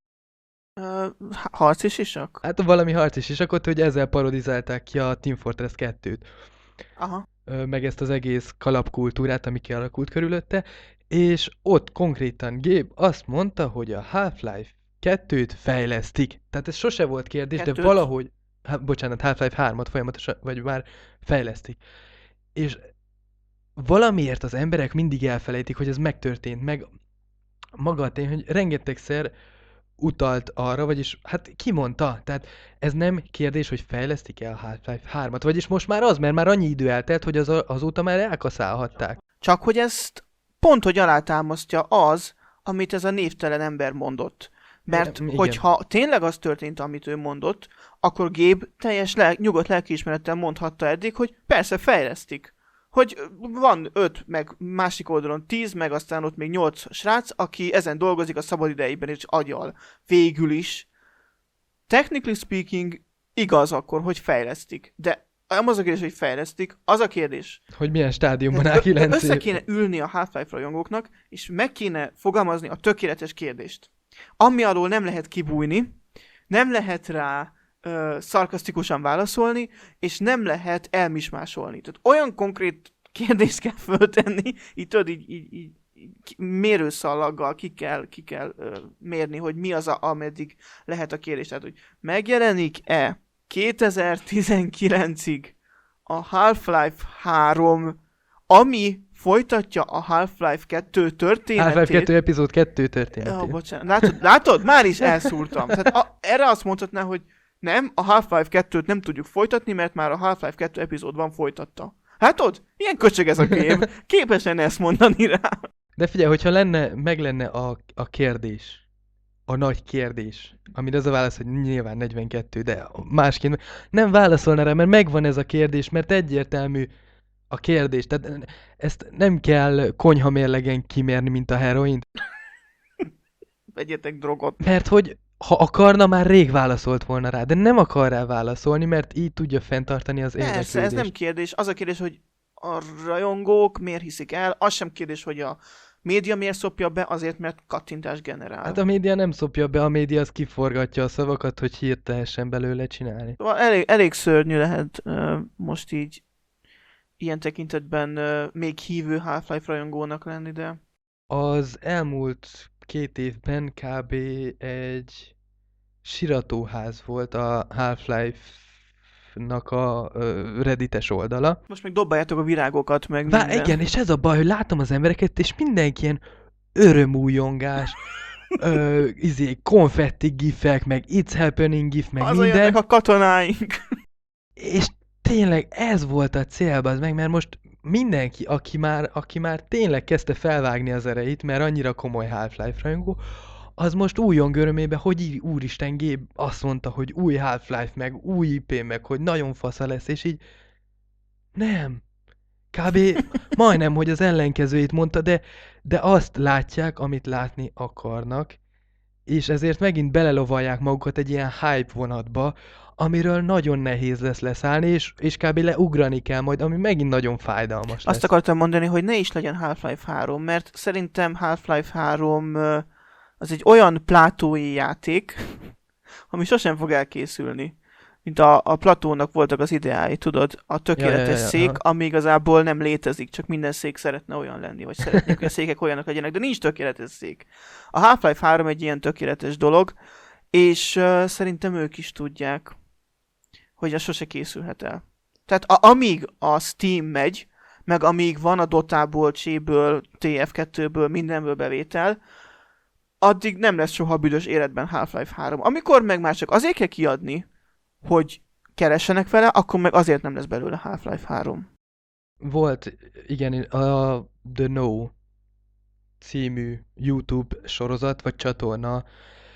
Uh, harci sisak? Hát valami harci sisakot, hogy ezzel parodizálták ki a Team Fortress kettőt. Aha. Ö, meg ezt az egész kalapkultúrát, ami kialakult körülötte, és ott konkrétan Gabe azt mondta, hogy a Half-Life kettőt fejlesztik. Tehát ez sose volt kérdés, Kettőt? de valahogy, hát, bocsánat, Half-Life hármat folyamatosan, vagy már fejlesztik. És valamiért az emberek mindig elfelejtik, hogy ez megtörtént, meg maga a tény, hogy rengetegszer utalt arra, vagyis hát kimondta, tehát ez nem kérdés, hogy fejlesztik-e a Half-Life hármat, vagyis most már az, mert már annyi idő eltelt, hogy az, azóta már elkaszálhatták. Csak hogy ezt pont, hogy alátámasztja az, amit ez a névtelen ember mondott. Mert Igen, hogyha tényleg az történt, amit ő mondott, akkor Gabe teljes lel- nyugodt lelkiismerettel mondhatta eddig, hogy persze fejlesztik. Hogy van öt, meg másik oldalon tíz, meg aztán ott még nyolc srác, aki ezen dolgozik a szabadidejében és agyal. Végül is. Technically speaking, igaz akkor, hogy fejlesztik. De nem az a kérdés, hogy fejlesztik, az a kérdés. Hogy milyen stádiumban áll Tehát ö- kilenc össze év. kéne ülni a Half-Life rajongóknak, és meg kéne fogalmazni a tökéletes kérdést. Ami alól nem lehet kibújni, nem lehet rá ö, szarkasztikusan válaszolni, és nem lehet elmismásolni. Tehát olyan konkrét kérdést kell föltenni, így tudod, így, így, így, így mérőszalaggal ki kell, ki kell ö, mérni, hogy mi az, a, ameddig lehet a kérdés. Tehát, hogy megjelenik-e kétezer-tizenkilencig a Half-Life három ami folytatja a Half-Life kettő történetét. Half-Life kettő epizód kettő történetét. Ja, bocsánat. Látod, látod? Már is elszúrtam. Tehát a, erre azt mondhatná, hogy nem, a Half-Life kettőt nem tudjuk folytatni, mert már a Half-Life kettő epizód van folytatta. Hát ott, ilyen köcsög ez a kép. Képes lenne ezt mondani rá. De figyelj, hogyha lenne, meg lenne a, a kérdés, a nagy kérdés, amire az a válasz, hogy nyilván negyvenkettő, de másként nem válaszolna rá, mert megvan ez a kérdés, mert egyértelmű a kérdés. Tehát ezt nem kell konyhamérlegen kimérni, mint a heroint. Vegyetek drogot. Mert hogy ha akarna, már rég válaszolt volna rá, de nem akar rá válaszolni, mert így tudja fenntartani az érdeklődést. Persze, ez nem kérdés. Az a kérdés, hogy a rajongók miért hiszik el, az sem kérdés, hogy a média miért szopja be, azért, mert kattintás generál. Hát a média nem szopja be, a média az kiforgatja a szavakat, hogy hírt tehessen belőle csinálni. Szóval elég, elég szörnyű lehet uh, most így ilyen tekintetben uh, még hívő Half-Life rajongónak lenni, de... Az elmúlt két évben kb. Egy siratóház volt a Half-Life-nak a ö, reddites oldala. Most még dobáljátok a virágokat, meg Vá, minden. igen, és ez a baj, hogy látom az embereket, és mindenki ilyen örömújongás, ö, izé, konfetti gifek, meg it's happening gif, meg Az minden. olyanok a katonáink. És tényleg ez volt a cél, az meg, mert most mindenki, aki már, aki már tényleg kezdte felvágni az ereit, mert annyira komoly Half-Life rajongó, az most újon örömébe, hogy így, úristen, Gabe azt mondta, hogy új Half-Life, meg új i pé, meg hogy nagyon fasza lesz, és így nem. Kb. Majdnem, hogy az ellenkezőjét mondta, de, de azt látják, amit látni akarnak, és ezért megint belelovalják magukat egy ilyen hype vonatba, amiről nagyon nehéz lesz leszállni, és, és kb. Leugrani kell majd, ami megint nagyon fájdalmas lesz. Azt akartam mondani, hogy ne is legyen Half-Life három, mert szerintem Half-Life három ö, az egy olyan plátói játék, ami sosem fog elkészülni. Mint a, a Platónak voltak az ideái, tudod? A tökéletes Ja, ja, ja, ja, szék, aha. ami igazából nem létezik, csak minden szék szeretne olyan lenni, vagy szeretnék, hogy a székek olyanok legyenek, de nincs tökéletes szék. A Half-Life három egy ilyen tökéletes dolog, és uh, szerintem ők is tudják, hogy az sose készülhet el. Tehát a, amíg a Steam megy, meg amíg van a Dotából, Cséből, té ef kettőből, mindenből bevétel, addig nem lesz soha büdös életben Half-Life három. Amikor meg már csak azért kell kiadni, hogy keressenek vele, akkor meg azért nem lesz belőle Half-Life három. Volt, igen, a The No című YouTube sorozat, vagy csatorna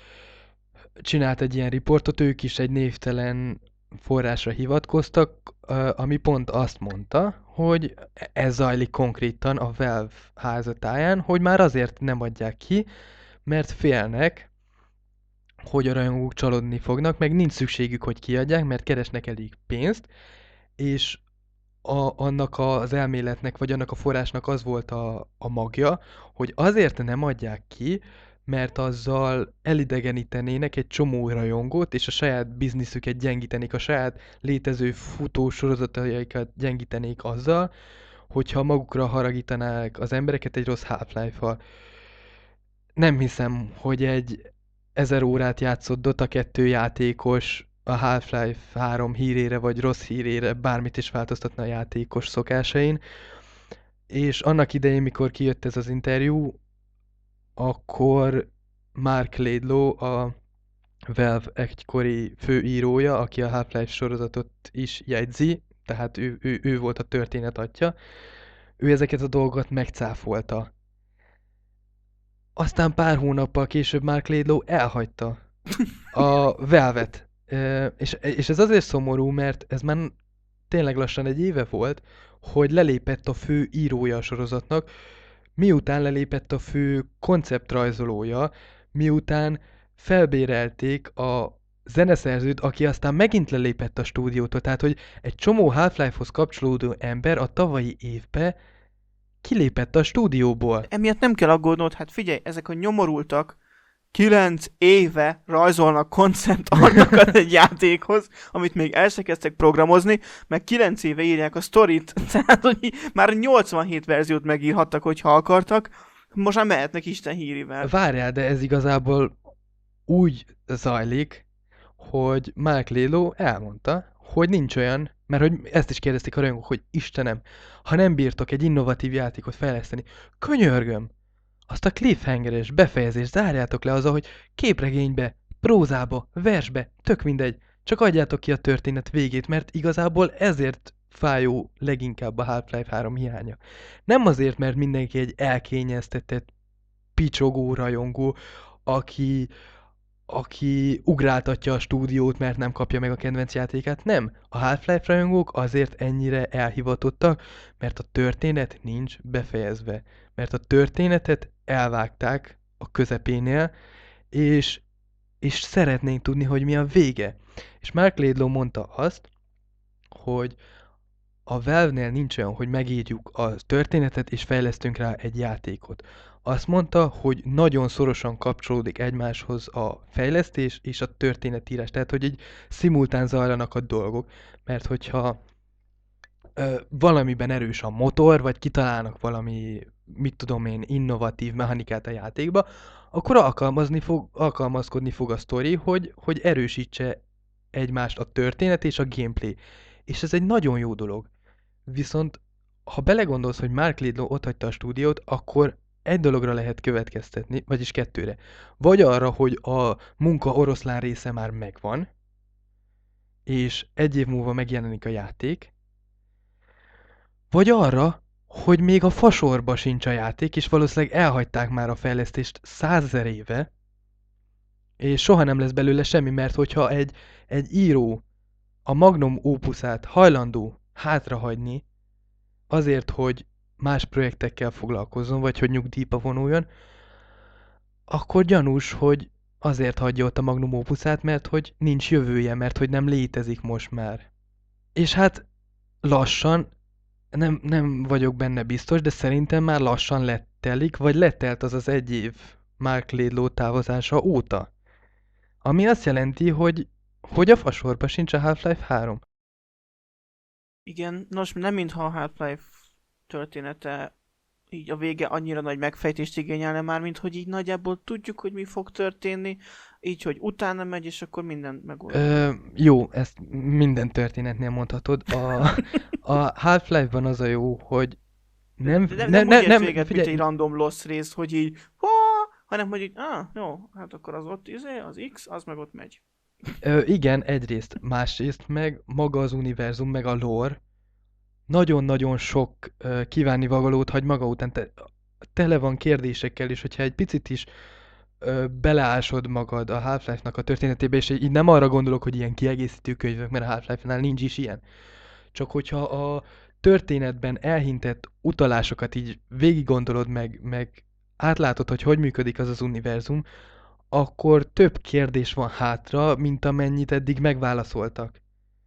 csinált egy ilyen riportot, ők is egy névtelen forrásra hivatkoztak, ami pont azt mondta, hogy ez zajlik konkrétan a Valve házatáján, hogy már azért nem adják ki, mert félnek, hogy a rajongók csalódni fognak, meg nincs szükségük, hogy kiadják, mert keresnek elég pénzt, és a, annak az elméletnek, vagy annak a forrásnak az volt a, a magja, hogy azért nem adják ki, mert azzal elidegenítenének egy csomó rajongót, és a saját bizniszüket gyengítenék, a saját létező futó sorozataikat gyengítenék azzal, hogyha magukra haragítanák az embereket egy rossz Half-Life-val. Nem hiszem, hogy egy ezer órát játszott Dota kettő játékos a Half-Life három hírére vagy rossz hírére bármit is változtatna a játékos szokásain. És annak idején, mikor kijött ez az interjú, akkor Mark Laidlaw, a Valve egykori főírója, aki a Half-Life sorozatot is jegyzi, tehát ő, ő, ő volt a történet atya, ő ezeket a dolgokat megcáfolta. Aztán pár hónappal később Mark Laidlaw elhagyta a Valve-et. E, és, és ez azért szomorú, mert ez már tényleg lassan egy éve volt, hogy lelépett a fő írója a sorozatnak, miután lelépett a fő konceptrajzolója, miután felbérelték a zeneszerzőt, aki aztán megint lelépett a stúdiótól. Tehát, hogy egy csomó Half-Life-hoz kapcsolódó ember a tavalyi évben kilépett a stúdióból. Emiatt nem kell aggódnod, hát figyelj, ezek a nyomorultak kilenc éve rajzolnak konceptartokat egy játékhoz, amit még el se kezdtek programozni, meg kilenc éve írják a sztorit, tehát hogy már nyolcvanhét verziót megírhattak, hogyha akartak, most már mehetnek Isten hírivel. Várjál, de ez igazából úgy zajlik, hogy Mark Laidlaw elmondta, hogy nincs olyan Mert hogy ezt is kérdezték a rajongók, hogy Istenem, ha nem bírtok egy innovatív játékot fejleszteni, könyörgöm, azt a cliffhangeres befejezést zárjátok le azzal, hogy képregénybe, prózába, versbe, tök mindegy, csak adjátok ki a történet végét, mert igazából ezért fájó leginkább a Half-Life három hiánya. Nem azért, mert mindenki egy elkényeztetett, picsogó rajongó, aki, aki ugráltatja a stúdiót, mert nem kapja meg a kedvenc játékát. Nem. A Half-Life rajongók azért ennyire elhivatottak, mert a történet nincs befejezve. Mert a történetet elvágták a közepénél, és, és szeretnénk tudni, hogy mi a vége. És Mark Laidlaw mondta azt, hogy a Valve-nél nincs olyan, hogy megírjuk a történetet és fejlesztünk rá egy játékot. Azt mondta, hogy nagyon szorosan kapcsolódik egymáshoz a fejlesztés és a történetírás. Tehát, hogy így szimultán zajlanak a dolgok. Mert hogyha ö, valamiben erős a motor, vagy kitalálnak valami, mit tudom én, innovatív mechanikát a játékba, akkor alkalmazni fog, alkalmazkodni fog a sztori, hogy, hogy erősítse egymást a történet és a gameplay. És ez egy nagyon jó dolog. Viszont, ha belegondolsz, hogy Mark Laidlaw otthagyta a stúdiót, akkor egy dologra lehet következtetni, vagyis kettőre. Vagy arra, hogy a munka oroszlán része már megvan, és egy év múlva megjelenik a játék, vagy arra, hogy még a fasorba sincs a játék, és valószínűleg elhagyták már a fejlesztést százezer éve, és soha nem lesz belőle semmi, mert hogyha egy, egy író a magnum opusát hajlandó hátrahagyni, azért, hogy más projektekkel foglalkozzon, vagy hogy nyugdíjba vonuljon, akkor gyanús, hogy azért hagyja ott a magnum opusát, mert hogy nincs jövője, mert hogy nem létezik most már. És hát lassan, nem, nem vagyok benne biztos, de szerintem már lassan lettelik, vagy letelt az az egy év Mark Laidlaw távozása óta. Ami azt jelenti, hogy, hogy a fasorba sincs a Half-Life három. Igen, nos, nem mintha a Half-Life története így a vége annyira nagy megfejtést igényelne már, mint hogy így nagyjából tudjuk, hogy mi fog történni, így, hogy utána megy, és akkor minden megoldódik. Ö, jó, ezt minden történetnél mondhatod. A, a Half-Life-ban az a jó, hogy nem, De, de ne, nem ne, úgy nem, véget, mint figyelj, egy random loss rész, hogy így, Há! hanem hogy így, ah, jó, hát akkor az ott izé, az X, az meg ott megy. ö, igen, egyrészt, másrészt meg maga az univerzum, meg a lore nagyon-nagyon sok ö, kívánnivalót hagy maga után. Te, tele van kérdésekkel, és hogyha egy picit is ö, beleásod magad a Half-Life-nak a történetébe, és így nem arra gondolok, hogy ilyen kiegészítő könyvek, mert a Half-Life-nál nincs is ilyen. Csak hogyha a történetben elhintett utalásokat így végig gondolod meg, meg átlátod, hogy hogy működik az az univerzum, akkor több kérdés van hátra, mint amennyit eddig megválaszoltak.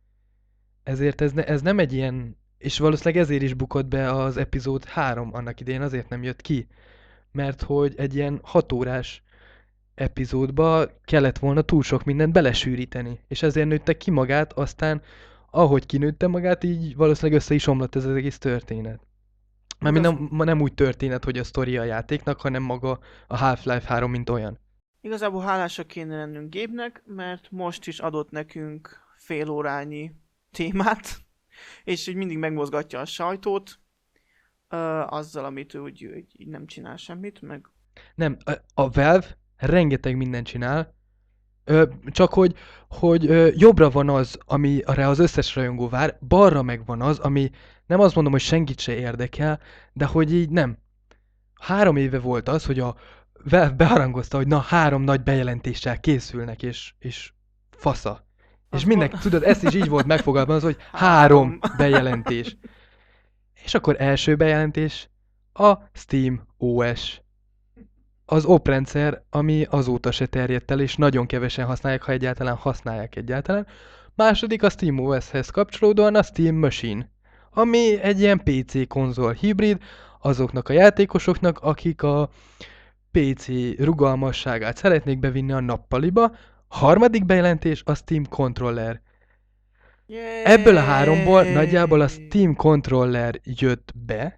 Ezért ez, ne, ez nem egy ilyen, és valószínűleg ezért is bukott be az epizód három annak idején, azért nem jött ki. Mert hogy egy ilyen hat órás epizódba kellett volna túl sok mindent belesűríteni, és ezért nőtte ki magát, aztán ahogy kinőtte magát, így valószínűleg össze is omlott ez az egész történet. Mármint Igaz, nem, ma nem úgy történet, hogy a sztoria a játéknak, hanem maga a Half-Life három, mint olyan. igazából hálásak kéne lennünk Gabe-nek, mert most is adott nekünk fél órányi témát, és úgy mindig megmozgatja a sajtót, ö, azzal, amit ő úgy, úgy így nem csinál semmit, meg Nem, a, a Valve rengeteg mindent csinál, ö, csak hogy, hogy ö, jobbra van az, ami arra az összes rajongó vár, balra meg van az, ami nem azt mondom, hogy senkit se érdekel, de hogy így nem. Három éve volt az, hogy a Valve beharangozta, hogy na három nagy bejelentéssel készülnek, és, és fasza. És az mindenki, val- tudod, ezt is így volt megfogalmazva, hogy Három. három bejelentés. És akkor első bejelentés a Steam o es. Az oprendszer, ami azóta se terjedt el, és nagyon kevesen használják, ha egyáltalán használják egyáltalán. Második a SteamOS-hez kapcsolódóan a Steam Machine, ami egy ilyen pé cé konzol hibrid azoknak a játékosoknak, akik a pé cé rugalmasságát szeretnék bevinni a nappaliba. Harmadik bejelentés a Steam Controller. Ebből a háromból nagyjából a Yay! Steam Controller jött be,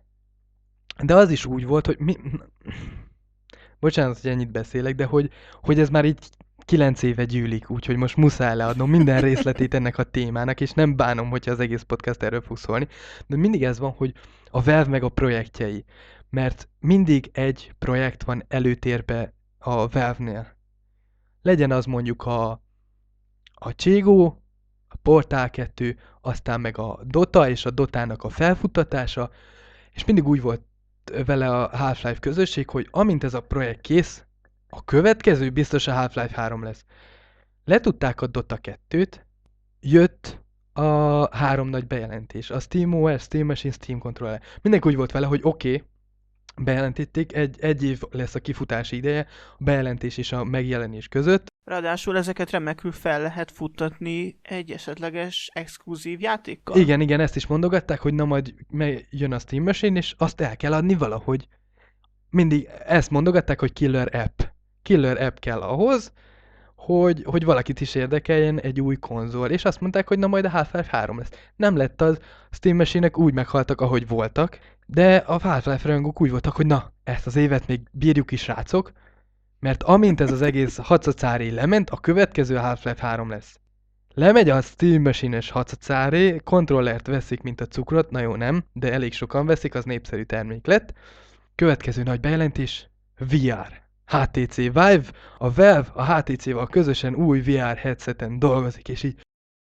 de az is úgy volt, hogy mi... Bocsánat, hogy ennyit beszélek, de hogy, hogy ez már így kilenc éve gyűlik, úgyhogy most muszáj leadnom minden részletét ennek a témának, és nem bánom, hogyha az egész podcast erről fog szólni, de mindig ez van, hogy a Valve meg a projektjei, mert mindig egy projekt van előtérbe a Valve-nél. Legyen az mondjuk a, a Cségó, a Portál kettő, aztán meg a Dota és a Dotának a felfuttatása, és mindig úgy volt vele a Half-Life közösség, hogy amint ez a projekt kész, a következő biztos a Half-Life három lesz. Letudták a Dota kettőt, jött a három nagy bejelentés. A SteamOS, Steam Machine, Steam Controller. Mindenki úgy volt vele, hogy oké, okay, bejelentették, egy, egy év lesz a kifutási ideje a bejelentés és a megjelenés között. Ráadásul ezeket remekül fel lehet futtatni egy esetleges exkluzív játékkal. Igen, igen, ezt is mondogatták, hogy na majd jön a Steam Machine, és azt el kell adni valahogy. Mindig ezt mondogatták, hogy killer app. Killer app kell ahhoz, hogy, hogy valakit is érdekeljen egy új konzol. És azt mondták, hogy na majd a Half-Life három lesz. Nem lett az, Steam Machine-ek úgy meghaltak, ahogy voltak, de a Half-Life rajongók úgy voltak, hogy na, ezt az évet még bírjuk is, srácok, mert amint ez az egész hacacáré lement, a következő Half-Life három lesz. Lemegy a Steam Machine-es hacacáré, kontrollert veszik, mint a cukrot, na jó nem, de elég sokan veszik, az népszerű termék lett. Következő nagy bejelentés, vé er. há té cé Vive, a Valve a há té cé-val közösen új vé er headseten dolgozik, és így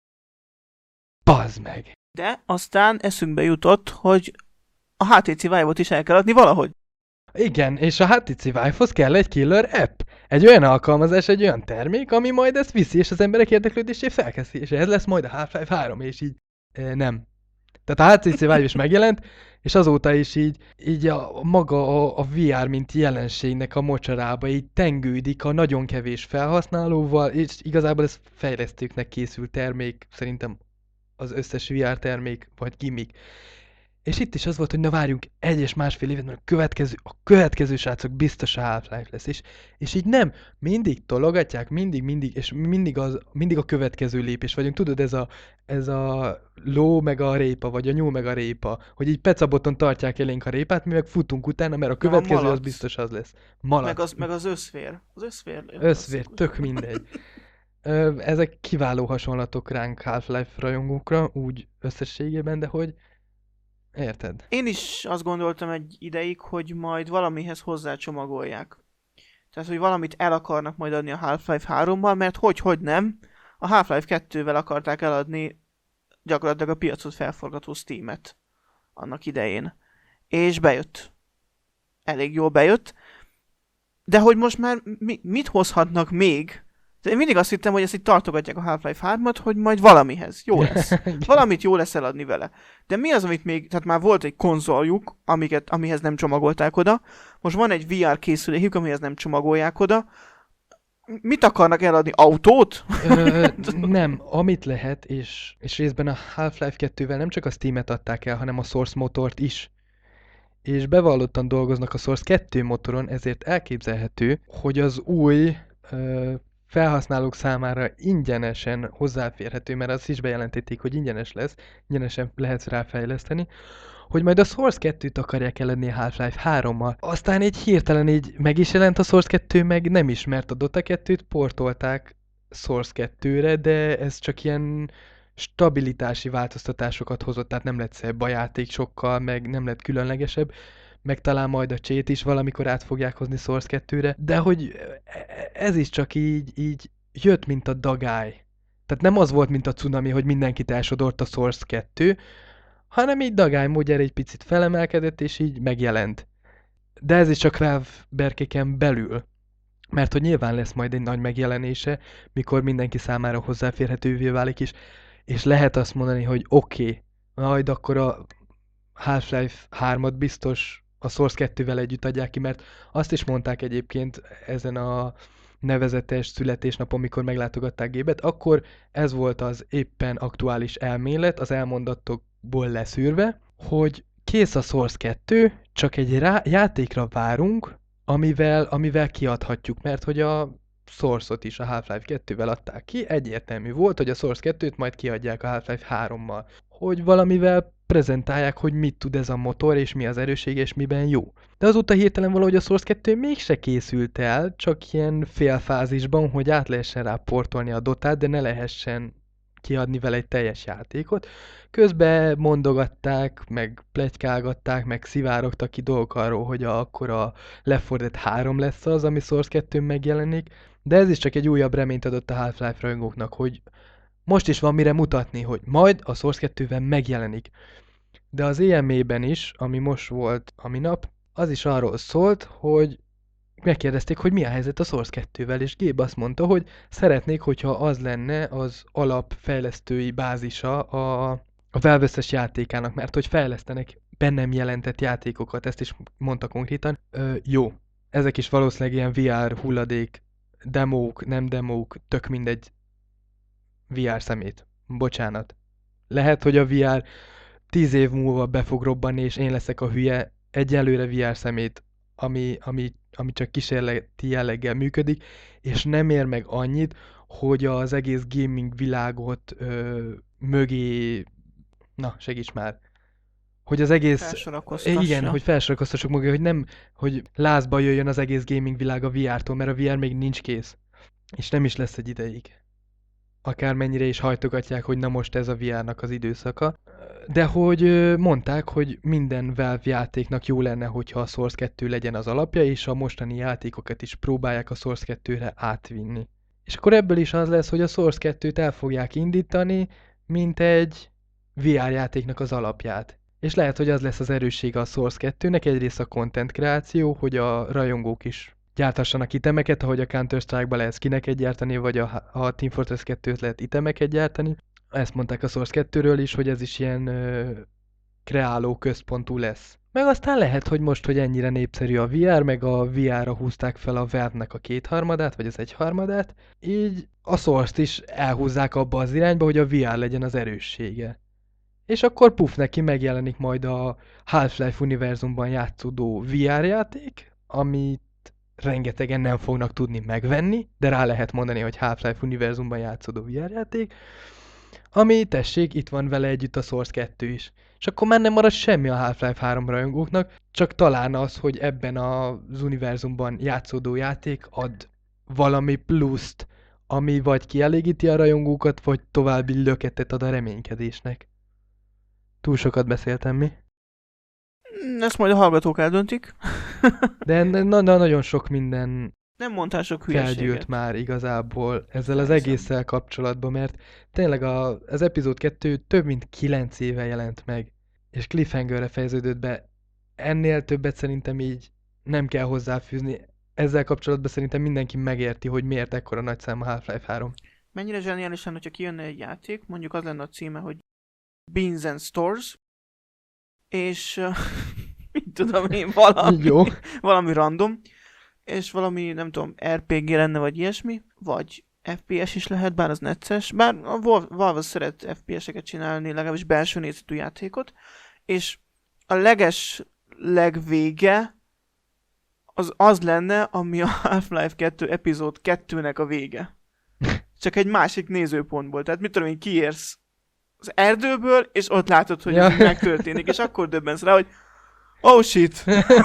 bazd meg. De aztán eszünkbe jutott, hogy a há té cé Vive-ot is el kell adni valahogy. Igen, és a há té cé Vive-hoz kell egy killer app. Egy olyan alkalmazás, egy olyan termék, ami majd ezt viszi, és az emberek érdeklődését felkezdi, és ez lesz majd a Half-Life három, és így e, nem. Tehát a há té cé Vive is megjelent, és azóta is így, így a, maga a, a vé er, mint jelenségnek a mocsarába így tengődik a nagyon kevés felhasználóval, és igazából ez fejlesztőknek készült termék, szerintem az összes vé er termék, vagy gimmick. És itt is az volt, hogy na várjunk egy és másfél évet, mert a következő, a következő srácok biztos a Half-Life lesz. És, és így nem, mindig tologatják, mindig, mindig, és mindig, az, mindig a következő lépés vagyunk. Tudod, ez a, ez a ló meg a répa, vagy a nyúl meg a répa, hogy így pecaboton tartják elénk a répát, mi meg futunk utána, mert a következő a az biztos az lesz. Malac. Meg az, meg az összvér. Az összvér. Összvér, tök mindegy. Ö, ezek kiváló hasonlatok ránk Half-Life rajongókra, úgy összességében, de hogy érted? Én is azt gondoltam egy ideig, hogy majd valamihez hozzácsomagolják. Tehát, hogy valamit el akarnak majd adni a Half-Life hárommal, mert hogy-hogy nem, a Half-Life kettővel akarták eladni gyakorlatilag a piacot felforgató Steam-et annak idején. És bejött. Elég jól bejött. De hogy most már mi, mit hozhatnak még? De én mindig azt hittem, hogy ezt itt tartogatják a Half-Life hármat, hogy majd valamihez. Jó lesz. Valamit jó lesz eladni vele. De mi az, amit még... Tehát már volt egy konzoljuk, amiket, amihez nem csomagolták oda. Most van egy vé er készülékük, amihez nem csomagolják oda. Mit akarnak eladni? Autót? Ö, nem, amit lehet, és, és részben a Half-Life kettővel nem csak a Steam-et adták el, hanem a Source motort is. És bevallottan dolgoznak a Source kettő motoron, ezért elképzelhető, hogy az új ö, felhasználók számára ingyenesen hozzáférhető, mert azt is bejelentették, hogy ingyenes lesz, ingyenesen lehet rá fejleszteni, hogy majd a Source kettőt akarják eladni a Half-Life hárommal. Aztán így hirtelen így meg is jelent a Source kettő, meg nem is, mert a Dota kettőt portolták Source kettőre, de ez csak ilyen stabilitási változtatásokat hozott, tehát nem lett szebb a játék sokkal, meg nem lett különlegesebb, meg talán majd a csét is valamikor át fogják hozni Source kettőre, de hogy ez is csak így, így jött, mint a dagály. Tehát nem az volt, mint a cunami, hogy mindenkit elsodort a Source kettő, hanem így dagály módjára egy picit felemelkedett, és így megjelent. De ez is csak Valve berkéken belül. Mert hogy nyilván lesz majd egy nagy megjelenése, mikor mindenki számára hozzáférhetővé válik is, és lehet azt mondani, hogy oké, okay, majd akkor a Half-Life hármat biztos a Source kettővel együtt adják ki, mert azt is mondták egyébként ezen a nevezetes születésnapon, amikor meglátogatták gépet, akkor ez volt az éppen aktuális elmélet, az elmondatokból leszűrve, hogy kész a Source kettő, csak egy rá- játékra várunk, amivel, amivel kiadhatjuk, mert hogy a Source-ot is a Half-Life kettővel adták ki, egyértelmű volt, hogy a Source kettőt majd kiadják a Half-Life hárommal. Hogy valamivel prezentálják, hogy mit tud ez a motor, és mi az erőssége, és miben jó. De azóta hirtelen valahogy a Source kettő mégse készült el, csak ilyen félfázisban, hogy át lehessen rá portolni a dotát, de ne lehessen kiadni vele egy teljes játékot. Közben mondogatták, meg pletykálgatták, meg szivárogtak ki dolgok arról, hogy a, akkor a Left four Dead három lesz az, ami Source kettőn megjelenik, de ez is csak egy újabb reményt adott a Half-Life rajongóknak, hogy most is van mire mutatni, hogy majd a Source kettővel megjelenik. De az é em á-ben is, ami most volt a minap, az is arról szólt, hogy megkérdezték, hogy mi a helyzet a Source kettővel, és Gabe azt mondta, hogy szeretnék, hogyha az lenne az alapfejlesztői bázisa a, a Valve összes játékának, mert hogy fejlesztenek bennem jelentett játékokat, ezt is mondta konkrétan. Ö, jó, ezek is valószínűleg ilyen vé er hulladék, demók, nem demók, tök mindegy vé er szemét. Bocsánat. Lehet, hogy a vé er tíz év múlva be fog robbanni, és én leszek a hülye, egyelőre vé er szemét, ami, ami, ami csak kísérleti jelleggel működik, és nem ér meg annyit, hogy az egész gaming világot ö, mögé... Na, segíts már. Hogy az egész... Felsorakoztassa. Igen, hogy felsorakoztassuk maga, hogy nem, hogy lázba jöjjön az egész gaming világ a vé er-től, mert a vé er még nincs kész. És nem is lesz egy ideig. Akármennyire is hajtogatják, hogy na most ez a vé er-nak az időszaka. De hogy ö, mondták, hogy minden Valve játéknak jó lenne, hogyha a Source kettő legyen az alapja, és a mostani játékokat is próbálják a Source kettőre átvinni. És akkor ebből is az lesz, hogy a Source kettőt el fogják indítani, mint egy vé er játéknak az alapját. És lehet, hogy az lesz az erőssége a Source kettőnek, egyrészt a content kreáció, hogy a rajongók is gyártassanak itemeket, ahogy a Counter-Strike-ba lehet skineket gyártani, vagy a, a Team Fortress kettőt lehet itemeket gyártani. Ezt mondták a Source kettőről is, hogy ez is ilyen ö, kreáló központú lesz. Meg aztán lehet, hogy most, hogy ennyire népszerű a vé er, meg a vé er-ra húzták fel a Valve-nek a kétharmadát, vagy az egyharmadát, így a Source-t is elhúzzák abba az irányba, hogy a vé er legyen az erőssége. És akkor puf, neki megjelenik majd a Half-Life univerzumban játszódó vé er játék, amit rengetegen nem fognak tudni megvenni, de rá lehet mondani, hogy Half-Life univerzumban játszódó vé er játék, ami, tessék, itt van vele együtt a Source kettő is. És akkor már nem marad semmi a Half-Life három rajongóknak, csak talán az, hogy ebben az univerzumban játszódó játék ad valami pluszt, ami vagy kielégíti a rajongókat, vagy további löketet ad a reménykedésnek. Túl sokat beszéltem, mi? Ezt majd a hallgatók eldöntik. De na, na, nagyon sok minden Nem mondtál sok hülyeséget. felgyűlt már igazából ezzel az Elhiszem. egésszel kapcsolatban, mert tényleg a, az epizód kettő több mint kilenc éve jelent meg, és cliffhangerre fejeződött be. Ennél többet szerintem így nem kell hozzáfűzni. Ezzel kapcsolatban szerintem mindenki megérti, hogy miért ekkora nagy szám a Half-Life három. Mennyire zseniális lenne, hogyha kijönne egy játék, mondjuk az lenne a címe, hogy Beans and Stores, és uh, mit tudom én, valami, Jó. valami random, és valami, nem tudom, er pé gé lenne, vagy ilyesmi, vagy ef pé es is lehet, bár az necces, bár a Valve szeret ef pé es-eket csinálni, legalábbis belső nézetű játékot, és a leges legvége az az lenne, ami a Half-Life kettő epizód kettőnek a vége. Csak egy másik nézőpontból. Tehát mit tudom én, kiérsz az erdőből, és ott látod, hogy Ja. ez megtörténik, és akkor döbbensz rá, hogy oh shit!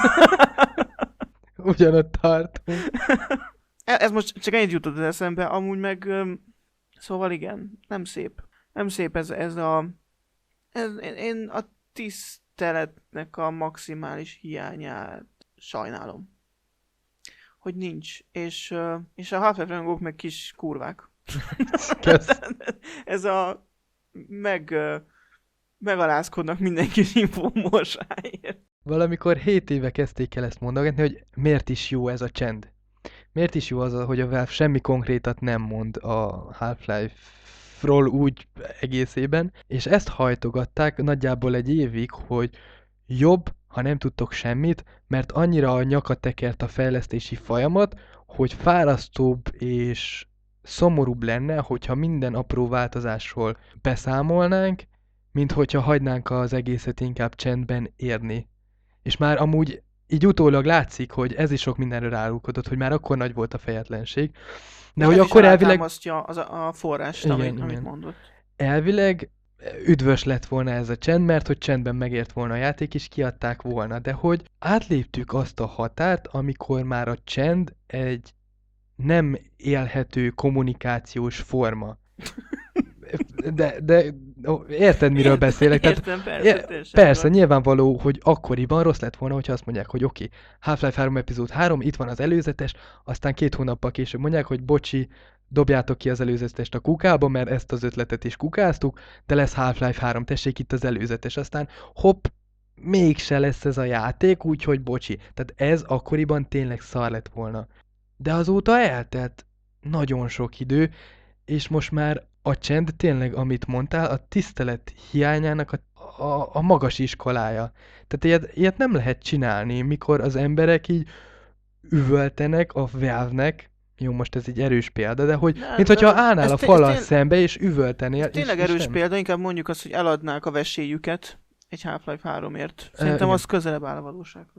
Ugyanott tartunk. E- Ez most csak ennyit jutott az eszembe, amúgy meg... öm, Szóval igen, nem szép. Nem szép ez, ez a... Ez, én, én a tiszteletnek a maximális hiányát sajnálom. Hogy nincs. És, ö, és a Half-Life rajongók meg kis kurvák. Kösz. Ez a... Meg... ö, megalázkodnak minden kis infómosáért. Valamikor hét éve kezdték el ezt mondogatni, hogy miért is jó ez a csend. Miért is jó az, hogy a Valve semmi konkrétat nem mond a Half-Life-ról úgy egészében, és ezt hajtogatták nagyjából egy évig, hogy jobb, ha nem tudtok semmit, mert annyira a nyaka tekert a fejlesztési folyamat, hogy fárasztóbb és szomorúbb lenne, hogyha minden apró változásról beszámolnánk, mint hogyha hagynánk az egészet inkább csendben érni. És már amúgy így utólag látszik, hogy ez is sok mindenre rárulkodott, hogy már akkor nagy volt a fejetlenség. De És hogy ez is akkor elvileg, alátámasztja az a, a forrást, Igen, amit, igen. amit mondott. elvileg üdvös lett volna ez a csend, mert hogy csendben megért volna a játék, és kiadták volna. De hogy átléptük azt a határt, amikor már a csend egy nem élhető kommunikációs forma. De, de ó, érted, miről beszélek? Tehát, Értem, persze, é- persze, nyilvánvaló, hogy akkoriban rossz lett volna, hogyha azt mondják, hogy oké, okay, Half-Life három epizód három, itt van az előzetes, aztán két hónappal később mondják, hogy bocsi, dobjátok ki az előzetest a kukába, mert ezt az ötletet is kukáztuk, de lesz Half-Life három, tessék itt az előzetes, aztán hopp, mégse lesz ez a játék, úgyhogy bocsi. Tehát ez akkoriban tényleg szar lett volna. De azóta eltelt nagyon sok idő, és most már a csend tényleg, amit mondtál, a tisztelet hiányának a, a, a magas iskolája. Tehát ilyet, ilyet nem lehet csinálni, mikor az emberek így üvöltenek a Valve-nek, jó, most ez egy erős példa, de hogy, Nem, mint hogyha nem, állnál ez a té- fallal ez tény- szembe, és üvöltenél. Ez tényleg és, és erős nem. példa, inkább mondjuk azt, hogy eladnák a vesélyüket egy Half-Life háromért. Szerintem igen. az közelebb áll a valósághoz.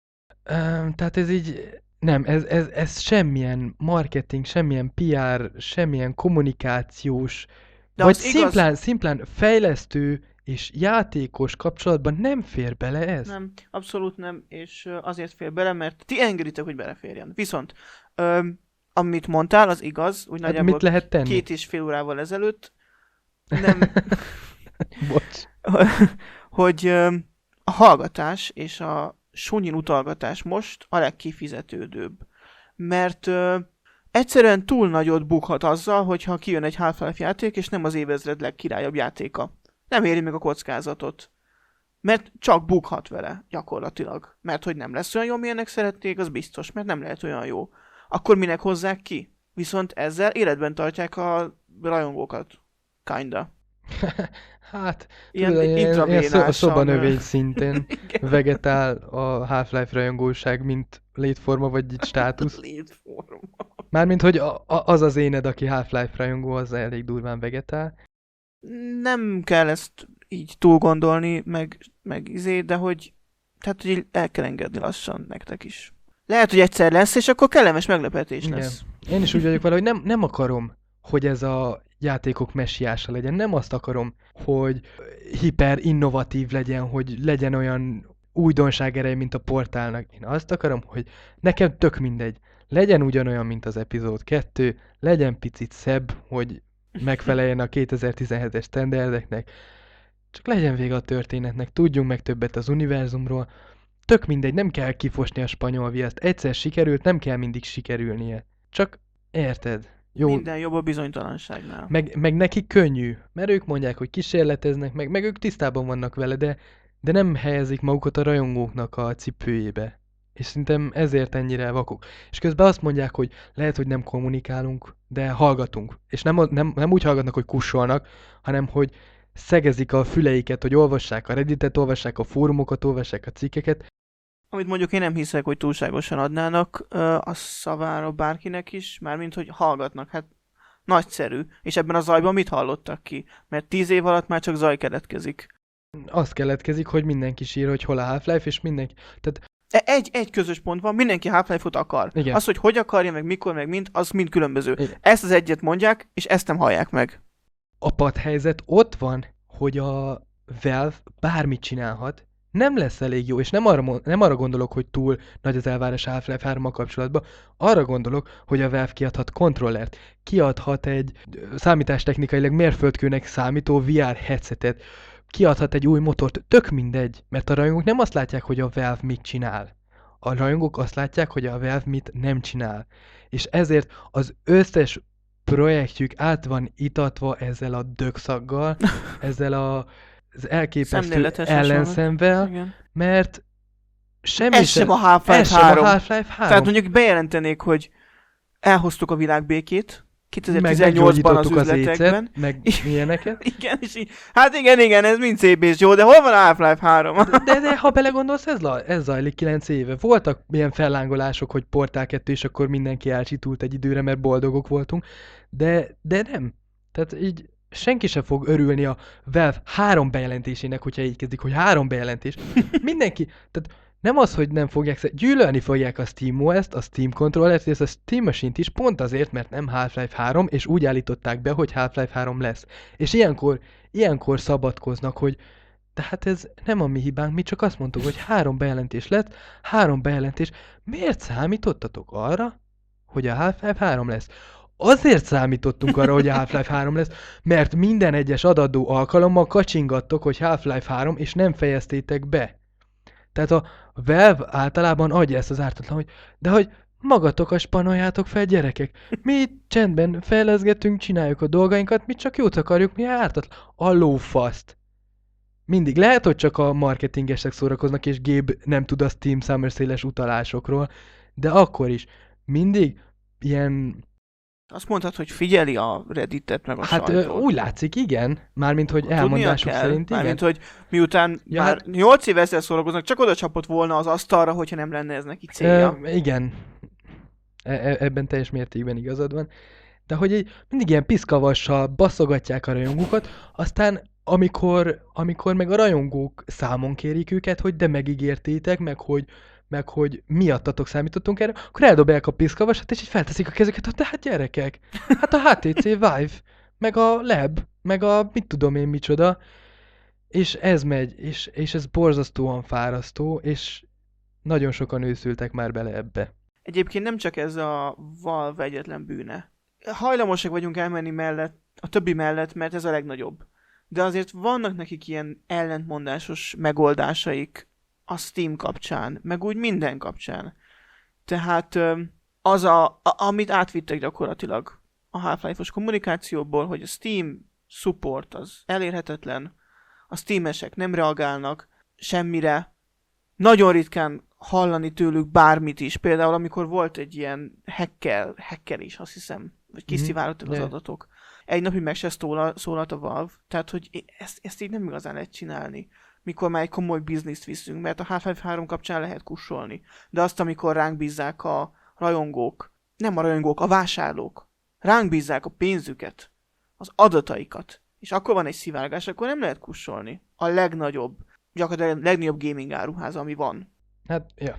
Öm, tehát ez így, nem, ez, ez, ez semmilyen marketing, semmilyen pé er, semmilyen kommunikációs, De vagy az igaz- szimplán, szimplán fejlesztő és játékos kapcsolatban nem fér bele ez. Nem, abszolút nem, és ö, azért fér bele, mert ti engeditek, hogy beleférjen. Viszont, öm, amit mondtál, az igaz, úgy Hát nagyjából mit lehet tenni? két és fél órával ezelőtt, nem, Bocs. hogy öm, a hallgatás és a sunyin utalgatás most a legkifizetődőbb. Mert ö, egyszerűen túl nagyot bukhat azzal, hogyha kijön egy Half-Life játék, és nem az évezred legkirályabb játéka. Nem éri meg a kockázatot. Mert csak bukhat vele, gyakorlatilag. Mert hogy nem lesz olyan jó, milyennek szeretnék, az biztos, mert nem lehet olyan jó. Akkor minek hozzák ki? Viszont ezzel életben tartják a rajongókat. Kinda. Hát, Ilyen tudod, ilyen, ilyen szo- intravénásan, szobanövény ö, szinten Igen. vegetál a Half-Life rajongóság, mint létforma vagy így státusz. Létforma. Mármint, hogy a, a, az az éned, aki Half-Life rajongó, az elég durván vegetál. Nem kell ezt így túl gondolni, meg, meg izé, de hogy, tehát, hogy el kell engedni lassan nektek is. Lehet, hogy egyszer lesz, és akkor kellemes meglepetés Igen. lesz. Én is úgy vagyok vele, hogy nem, nem akarom, hogy ez a játékok messiása legyen. Nem azt akarom, hogy hiper innovatív legyen, hogy legyen olyan újdonság ereje, mint a portálnak. Én azt akarom, hogy nekem tök mindegy. Legyen ugyanolyan, mint az epizód kettő, legyen picit szebb, hogy megfeleljen a kétezer-tizenhetes standardeknek. Csak legyen vége a történetnek, tudjunk meg többet az univerzumról. Tök mindegy, nem kell kifosni a spanyol viaszt. Egyszer sikerült, nem kell mindig sikerülnie. Csak érted? Jó, Minden jobb a bizonytalanságnál. meg, meg nekik könnyű, mert ők mondják, hogy kísérleteznek, meg, meg ők tisztában vannak vele, de, de nem helyezik magukat a rajongóknak a cipőjébe. És szerintem ezért ennyire vakok. És közben azt mondják, hogy lehet, hogy nem kommunikálunk, de hallgatunk. És nem, nem, nem úgy hallgatnak, hogy kussolnak, hanem hogy szegezik a füleiket, hogy olvassák a Redditet, olvassák a fórumokat, olvassák a cikkeket. Amit mondjuk én nem hiszek, hogy túlságosan adnának ö, a szavára bárkinek is, mármint, hogy hallgatnak. Hát nagyszerű. És ebben a zajban mit hallottak ki? Mert tíz év alatt már csak zaj keletkezik. Az keletkezik, hogy mindenki sír, hogy hol a Half-Life, és mindenki... Tehát E- Egy, egy közös pont van, mindenki Half-Life-ot akar. Igen. Az, hogy hogy akarja, meg mikor, meg mint, az mind különböző. Igen. Ezt az egyet mondják, és ezt nem hallják meg. a padhelyzet ott van, hogy a Valve bármit csinálhat, nem lesz elég jó, és nem arra, mo- nem arra gondolok, hogy túl nagy az elvárás a Half-Life hárommal kapcsolatban, arra gondolok, hogy a Valve kiadhat kontrollert, kiadhat egy ö, számítástechnikailag mérföldkőnek számító vé er headsetet, kiadhat egy új motort, tök mindegy, mert a rajongók nem azt látják, hogy a Valve mit csinál. A rajongók azt látják, hogy a Valve mit nem csinál. És ezért az összes projektjük át van itatva ezzel a dögszaggal, ezzel a, az elképesztő Szemléletes ellenszemvel, Igen. mert semmi Ez sem a Half-Life ez sem három. a Half-Life három. Tehát mondjuk bejelentenék, hogy elhoztuk a világbékét meg kétezer-tizennyolcban az meggyógyítottuk az üzletekben. écet, meg ilyeneket. Igen, és így, hát igen, igen, ez mind szép és jó, de hol van a Half-Life három? De, de ha belegondolsz, ez, la, ez zajlik kilenc éve. Voltak ilyen fellángolások, hogy Portál kettő, és akkor mindenki elcsitult egy időre, mert boldogok voltunk. De, de nem. Tehát így senki sem fog örülni a Valve három bejelentésének, hogyha így kezdik, hogy három bejelentés. Mindenki, tehát nem az, hogy nem fogják, szer- gyűlölni fogják a SteamOS-t, a Steam controllert, és a Steam Machine-t is pont azért, mert nem Half-Life három, és úgy állították be, hogy Half-Life három lesz. És ilyenkor, ilyenkor szabadkoznak, hogy tehát ez nem a mi hibánk, mi csak azt mondtuk, hogy három bejelentés lett, három bejelentés. Miért számítottatok arra, hogy a Half-Life három lesz? Azért számítottunk arra, hogy a Half-Life három lesz, mert minden egyes adadó alkalommal kacsingattok, hogy Half-Life három, és nem fejeztétek be. Tehát a Valve általában adja ezt az ártatlan, hogy de hogy magatok a spanoljátok fel, gyerekek. Mi itt csendben fejleszgetünk, csináljuk a dolgainkat, mi csak jót akarjuk, mi ártatlan. A lófaszt. Mindig. Lehet, hogy csak a marketingesek szórakoznak, és Gabe nem tud a Steam Summer Sale-es utalásokról, de akkor is. Mindig ilyen... Azt mondhatod, hogy figyeli a Redditet meg a Hát ö, sajtót. úgy látszik, igen. Mármint, hogy Tudnia elmondásuk kell, szerint igen. Mármint, hogy miután Ja, már hát- nyolc éve ezzel szórakoznak, csak oda csapott volna az asztalra, hogyha nem lenne ez neki célja. Ö, igen. E- e- ebben teljes mértékben igazad van. De hogy így mindig ilyen piszkavassal basszogatják a rajongókat, aztán amikor, amikor meg a rajongók számon kérik őket, hogy de megígértétek, meg hogy, meg hogy miattatok számítottunk erre, akkor eldobják a piszkavasat, és így felteszik a kezüket, hogy de hát gyerekek, hát a há té cé Vive, meg a Lab, meg a mit tudom én micsoda, és ez megy, és, és ez borzasztóan fárasztó, és nagyon sokan őszültek már bele ebbe. Egyébként nem csak ez a Valve egyetlen bűne. Hajlamosak vagyunk elmenni mellett, a többi mellett, mert ez a legnagyobb. De azért vannak nekik ilyen ellentmondásos megoldásaik a Steam kapcsán, meg úgy minden kapcsán. Tehát ö, az, a, a, amit átvittek gyakorlatilag a Half-Life-os kommunikációból, hogy a Steam support az elérhetetlen, a Steam-esek nem reagálnak semmire, nagyon ritkán hallani tőlük bármit is. Például amikor volt egy ilyen hacker, hacker is, azt hiszem, vagy kiszivárogtak Mhm, az de- adatok. Egy napig meg se szólal, szólalt a Valve, tehát hogy ezt, ezt így nem igazán lehet csinálni, mikor már egy komoly bizniszt viszünk, mert a Half-Life három kapcsán lehet kussolni. De azt, amikor ránk bízzák a rajongók, nem a rajongók, a vásárlók, ránk bízzák a pénzüket, az adataikat, és akkor van egy szivárgás, akkor nem lehet kussolni. A legnagyobb, gyakorlatilag a legnagyobb gaming áruház, ami van. Hát, ja.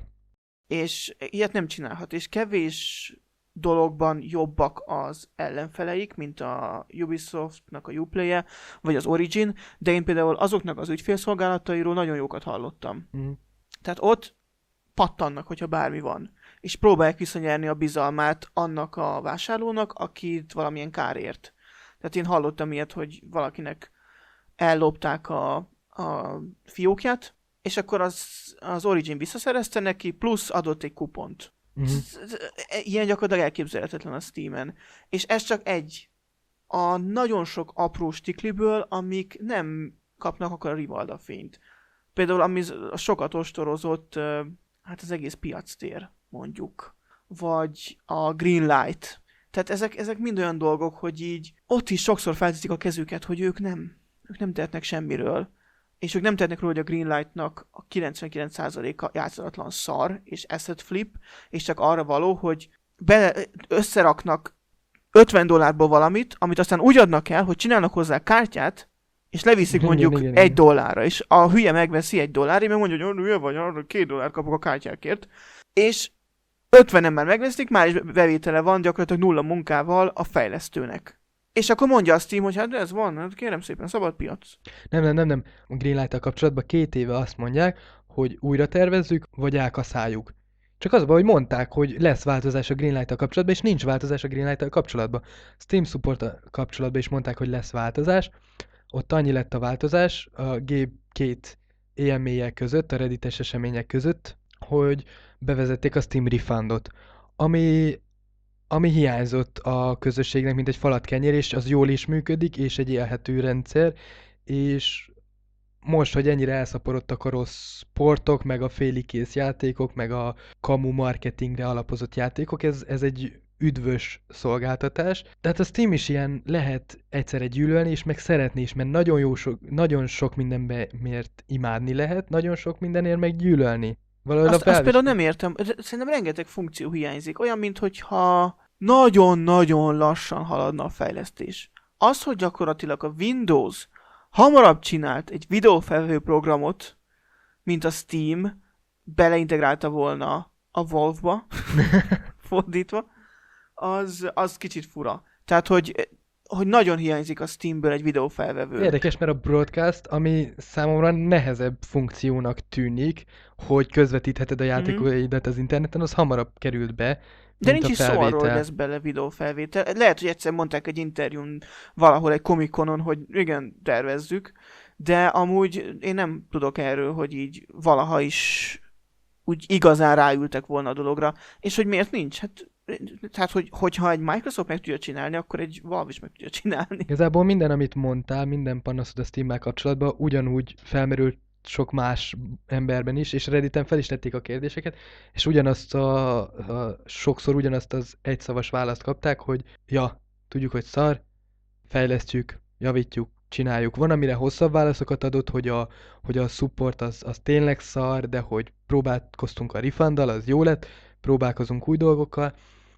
És ilyet nem csinálhat, és kevés dologban jobbak az ellenfeleik, mint a Ubisoftnak a Uplay-e, vagy az Origin, de én például azoknak az ügyfélszolgálatairól nagyon jókat hallottam. Mhm. Tehát ott pattannak, hogyha bármi van, és próbálják visszanyerni a bizalmát annak a vásárlónak, akit valamilyen kár ért. Tehát én hallottam ilyet, hogy valakinek ellopták a, a fiókját, és akkor az, az Origin visszaszerezte neki, plusz adott egy kupont. Mhm. Ilyen gyakorlatilag elképzelhetetlen a Steamen. És ez csak egy a nagyon sok apró stikliből, amik nem kapnak akkor a rivalda fényt. Például ami a sokat ostorozott, ö, hát az egész piactér, mondjuk. Vagy a Greenlight. Tehát ezek, ezek mind olyan dolgok, hogy így ott is sokszor felteszik a kezüket, hogy ők nem, ők nem tehetnek semmiről. És ők nem tehetnek róla, hogy a Greenlightnak a kilencvenkilenc százaléka játszalatlan szar és asset flip, és csak arra való, hogy bele, összeraknak ötven dollárból valamit, amit aztán úgy adnak el, hogy csinálnak hozzá kártyát, és leviszik Igen, mondjuk igen, egy igen. dollárra, és a hülye megveszi egy dollárra, meg mondja, hogy hülye vagy, arra két dollár kapok a kártyákért, és ötvenen már megveszik, már is bevétele van gyakorlatilag nulla munkával a fejlesztőnek. És akkor mondja a Steam, hogy hát ez van, hát kérem szépen, szabad piac. Nem, nem, nem, nem. A Greenlight-tal kapcsolatban két éve azt mondják, hogy újra tervezzük, vagy elkaszáljuk. Csak az, hogy mondták, hogy lesz változás a Greenlight-tal kapcsolatban, és nincs változás a Greenlight-tal kapcsolatban. Steam support kapcsolatban is mondták, hogy lesz változás. Ott annyi lett a változás a G két é em é-jel között, a Reddites események között, hogy bevezették a Steam Refundot, ami, ami hiányzott a közösségnek, mint egy falat kenyér, és az jól is működik, és egy élhető rendszer, és most, hogy ennyire elszaporodtak a rossz portok, meg a félig kész játékok, meg a kamu marketingre alapozott játékok, ez, ez egy üdvös szolgáltatás. Tehát a Steam is ilyen lehet egyszerre gyűlölni, és meg szeretni is, mert nagyon, jó sok, nagyon sok mindenért imádni lehet, nagyon sok mindenért meg gyűlölni. Valahogy Azt, a azt például felvis- nem értem, szerintem rengeteg funkció hiányzik, olyan, mintha nagyon-nagyon lassan haladna a fejlesztés. Az, hogy gyakorlatilag a Windows hamarabb csinált egy videófelvevő programot, mint a Steam, beleintegrálta volna a Valve-ba, fordítva, az, az kicsit fura. Tehát, hogy, hogy nagyon hiányzik a Steamből egy videófelvevő. Érdekes, mert a broadcast, ami számomra nehezebb funkciónak tűnik, hogy közvetítheted a játékaidat az interneten, az hamarabb került be, De mint nincs a is szó arról, felvétel. hogy lesz bele videófelvétel. Lehet, hogy egyszer mondták egy interjún valahol egy Comic-Conon, hogy igen, tervezzük, de amúgy én nem tudok erről, hogy így valaha is úgy igazán ráültek volna a dologra, és hogy miért nincs? Hát, tehát, hogy, hogyha egy Microsoft meg tudja csinálni, akkor egy Valve is meg tudja csinálni. Igazából minden, amit mondtál, minden panaszod a Steammel kapcsolatban ugyanúgy felmerült sok más emberben is, és Redditen fel is tették a kérdéseket, és ugyanazt a, a sokszor ugyanazt az egyszavas választ kapták, hogy ja, tudjuk, hogy szar, fejlesztjük, javítjuk, csináljuk. Van, amire hosszabb válaszokat adott, hogy a, hogy a support az, az tényleg szar, de hogy próbálkoztunk a refunddal, az jó lett, próbálkozunk új dolgokkal.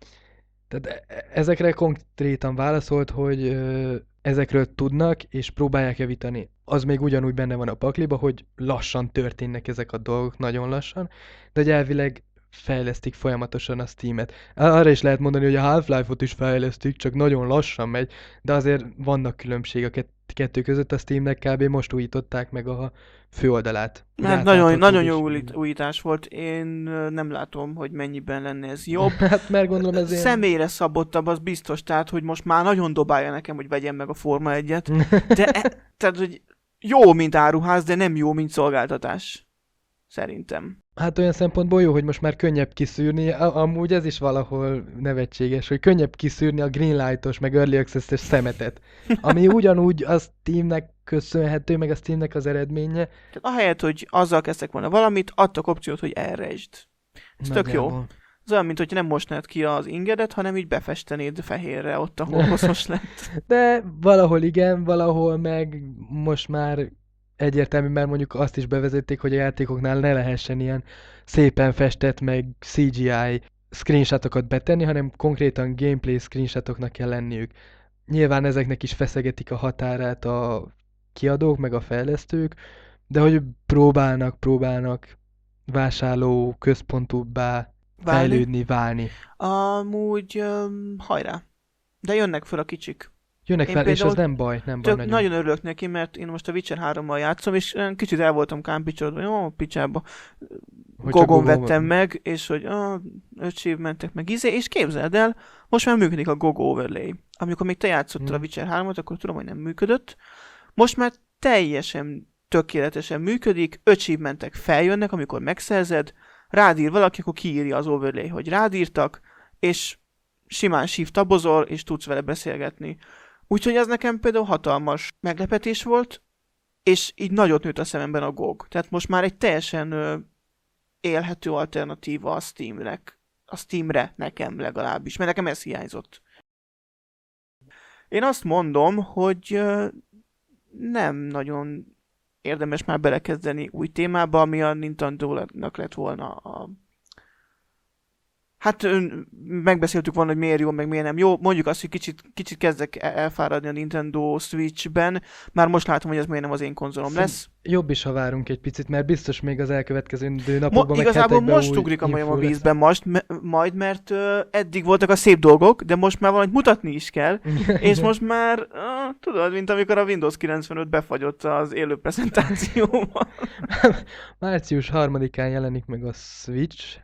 Tehát e- ezekre konkrétan válaszolt, hogy ö, ezekről tudnak, és próbálják javítani. Az még ugyanúgy benne van a pakliba, hogy lassan történnek ezek a dolgok, nagyon lassan, de hogy elvileg fejlesztik folyamatosan a Steamet. Arra is lehet mondani, hogy a Half-Life-ot is fejlesztik, csak nagyon lassan megy, de azért vannak különbség a kett- kettő között. A Steamnek kb. Most újították meg a főoldalát. hogy Hát nagyon, átláthatóbb nagyon is jó minden. újít- újítás volt. Én ö, nem látom, hogy mennyiben lenne ez jobb. Hát mert gondolom ez ilyen... Személyre szabottabb, az biztos, tehát, hogy most már nagyon dobálja nekem, hogy vegyem meg a Forma egyet. De e, tehát, hogy jó, mint áruház, de nem jó, mint szolgáltatás. Szerintem. Hát olyan szempontból jó, hogy most már könnyebb kiszűrni, a- amúgy ez is valahol nevetséges, hogy könnyebb kiszűrni a Greenlight-os, meg Early Access-es szemetet, ami ugyanúgy a Steamnek köszönhető, meg a Steamnek az eredménye. Tehát ahelyett, hogy azzal kezdtek volna valamit, adtak opciót, hogy elrejtsd. Ez tök jó. Nagyjából. Ez olyan, mint hogy nem mosnád ki az ingedet, hanem így befestenéd fehérre ott, ahol hasznos lett. De valahol igen, valahol meg most már egyértelmű, mert mondjuk azt is bevezették, hogy a játékoknál ne lehessen ilyen szépen festett, meg cé gé í screenshotokat betenni, hanem konkrétan gameplay screenshotoknak kell lenniük. Nyilván ezeknek is feszegetik a határát a kiadók, meg a fejlesztők, de hogy próbálnak, próbálnak vásárló központúbbá Válni? fejlődni, válni. Amúgy um, hajrá. De jönnek föl a kicsik. Jönnek Én fel, és az például nem baj, nem baj Tök, nagyon. nagyon örülök neki, mert én most a Witcher hárommal játszom, és olyan kicsit el voltam kámpicsolódva, hogy ó, picsába. Hogy csak Gogon Gogon vettem van. meg, és hogy ó, öt mentek meg izé, és képzeld el, most már működik a Gog Overlay. Amikor még te játszottál Hmm. a Witcher hármat, akkor tudom, hogy nem működött. Most már teljesen tökéletesen működik, achievementek feljönnek, amikor megszerzed, rád ír valaki, akkor kiírja az overlay, hogy rád írtak, és simán shift tabozol, és tudsz vele beszélgetni. Úgyhogy ez nekem például hatalmas meglepetés volt, és így nagyot nőtt a szememben a gog. Tehát most már egy teljesen ö, élhető alternatíva a Steamnek. A Steamre nekem legalábbis, mert nekem ez hiányzott. Én azt mondom, hogy ö, nem nagyon érdemes már belekezdeni új témába, ami a Nintendo-nak lett volna a... Hát ö, megbeszéltük volna, hogy miért jó, meg miért nem jó. Mondjuk azt, hogy kicsit, kicsit kezdek elfáradni a Nintendo Switch-ben. Már most látom, hogy ez miért nem az én konzolom lesz. Jobb is, ha várunk egy picit, mert biztos még az elkövetkező Mo- napokban, meg igazából hetekben most új ugrik a majom a info lesz. vízben most, me- majd, mert ö, eddig voltak a szép dolgok, de most már valamit mutatni is kell. És most már, uh, tudod, mint amikor a Windows kilencvenöt befagyott az élő prezentációban. Március harmadikán jelenik meg a Switch,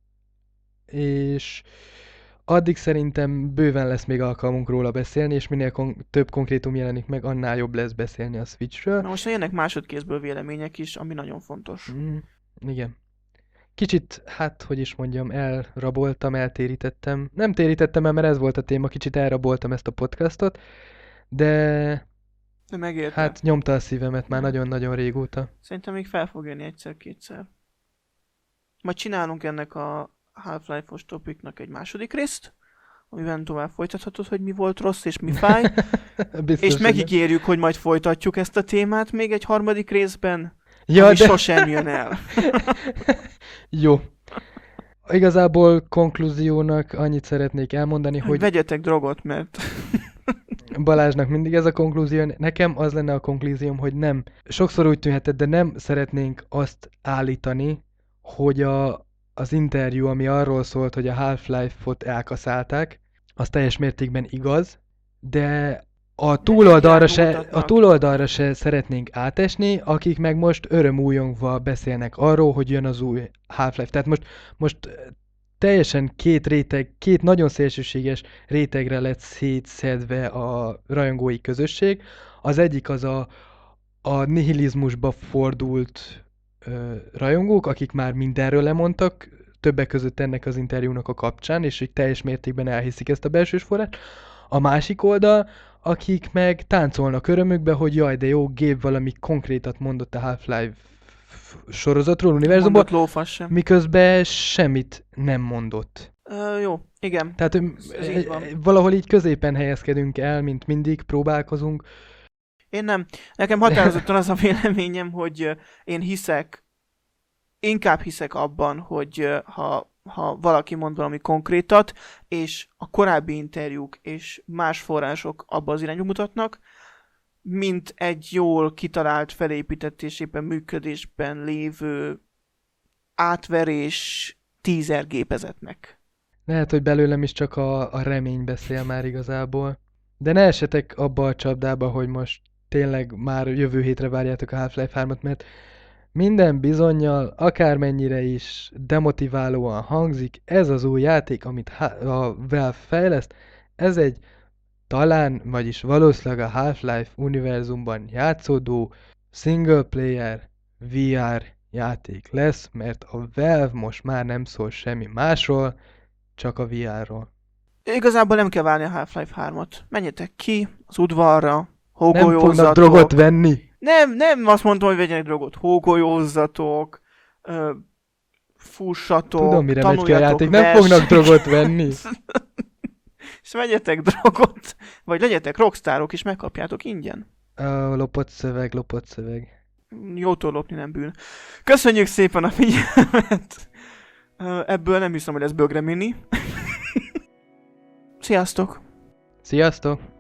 és addig szerintem bőven lesz még alkalmunk róla beszélni, és minél kon- több konkrétum jelenik meg, annál jobb lesz beszélni a Switchről. Na most jönnek másodkézből vélemények is, ami nagyon fontos. Mm, igen. Kicsit, hát, hogy is mondjam, elraboltam, eltérítettem. Nem térítettem el, mert ez volt a téma, kicsit elraboltam ezt a podcastot, de De megérte. hát nyomta a szívemet már nagyon-nagyon régóta. Szerintem még fel fog jönni egyszer-kétszer. Majd csinálunk ennek a Half-Life-os topiknak egy második részt, amiben tovább folytathatod, hogy mi volt rossz és mi fáj, Biztos, és hogy- megígérjük, hogy majd folytatjuk ezt a témát még egy harmadik részben, Ja, ami de... sosem jön el. Jó. Igazából konklúziónak annyit szeretnék elmondani, Hogy hogy vegyetek drogot, mert Balázsnak mindig ez a konklúzió, nekem az lenne a konklúzióm, hogy nem. Sokszor úgy tűnhetett, de nem szeretnénk azt állítani, hogy a, az interjú, ami arról szólt, hogy a Half-Life-ot elkaszálták, az teljes mértékben igaz, de a túloldalra, se, a túloldalra se szeretnénk átesni, akik meg most örömújongva beszélnek arról, hogy jön az új Half-Life. Tehát most, most teljesen két réteg, két nagyon szélsőséges rétegre lett szétszedve a rajongói közösség. Az egyik az a, a nihilizmusba fordult ö, rajongók, akik már mindenről lemondtak, többek között ennek az interjúnak a kapcsán, és hogy teljes mértékben elhiszik ezt a belsős forrást. A másik oldal, akik meg táncolnak örömükbe, hogy jaj, de jó, Gabe valami konkrétat mondott a Half-Life sorozatról, univerzumból, miközben semmit nem mondott. Uh, jó, igen. Tehát ez így van. Valahol így középen helyezkedünk el, mint mindig, próbálkozunk. Én nem. Nekem határozottan az a véleményem, hogy én hiszek, inkább hiszek abban, hogy ha, ha valaki mond valami konkrétat, és a korábbi interjúk és más források abba az irányba mutatnak, mint egy jól kitalált, felépített és éppen működésben lévő átverés teaser gépezetnek. Lehet, hogy belőlem is csak a, a remény beszél már igazából. De ne esetek abba a csapdába, hogy most tényleg már jövő hétre várjátok a Half-Life hármat, mert minden bizonnyal, akármennyire is demotiválóan hangzik, ez az új játék, amit a Valve fejleszt, ez egy talán, vagyis valószínűleg a Half-Life univerzumban játszódó single player vé er játék lesz, mert a Valve most már nem szól semmi másról, csak a vé er-ról. Igazából nem kell várni a Half-Life hármat. Menjetek ki az udvarra, hógolyózzatok. Nem fognak drogot venni. Nem, nem azt mondtam, hogy vegyenek drogot. Hógolyózzatok, ö, fussatok, tudom, mire megy ki a játék, nem fognak drogot venni. És vegyetek drogot, vagy legyetek rockstárok, és megkapjátok ingyen. Uh, lopott szöveg, lopott szöveg. Jótól lopni nem bűn. Köszönjük szépen a figyelmet! Uh, ebből nem hiszem, hogy lesz bögre mini. Sziasztok! Sziasztok!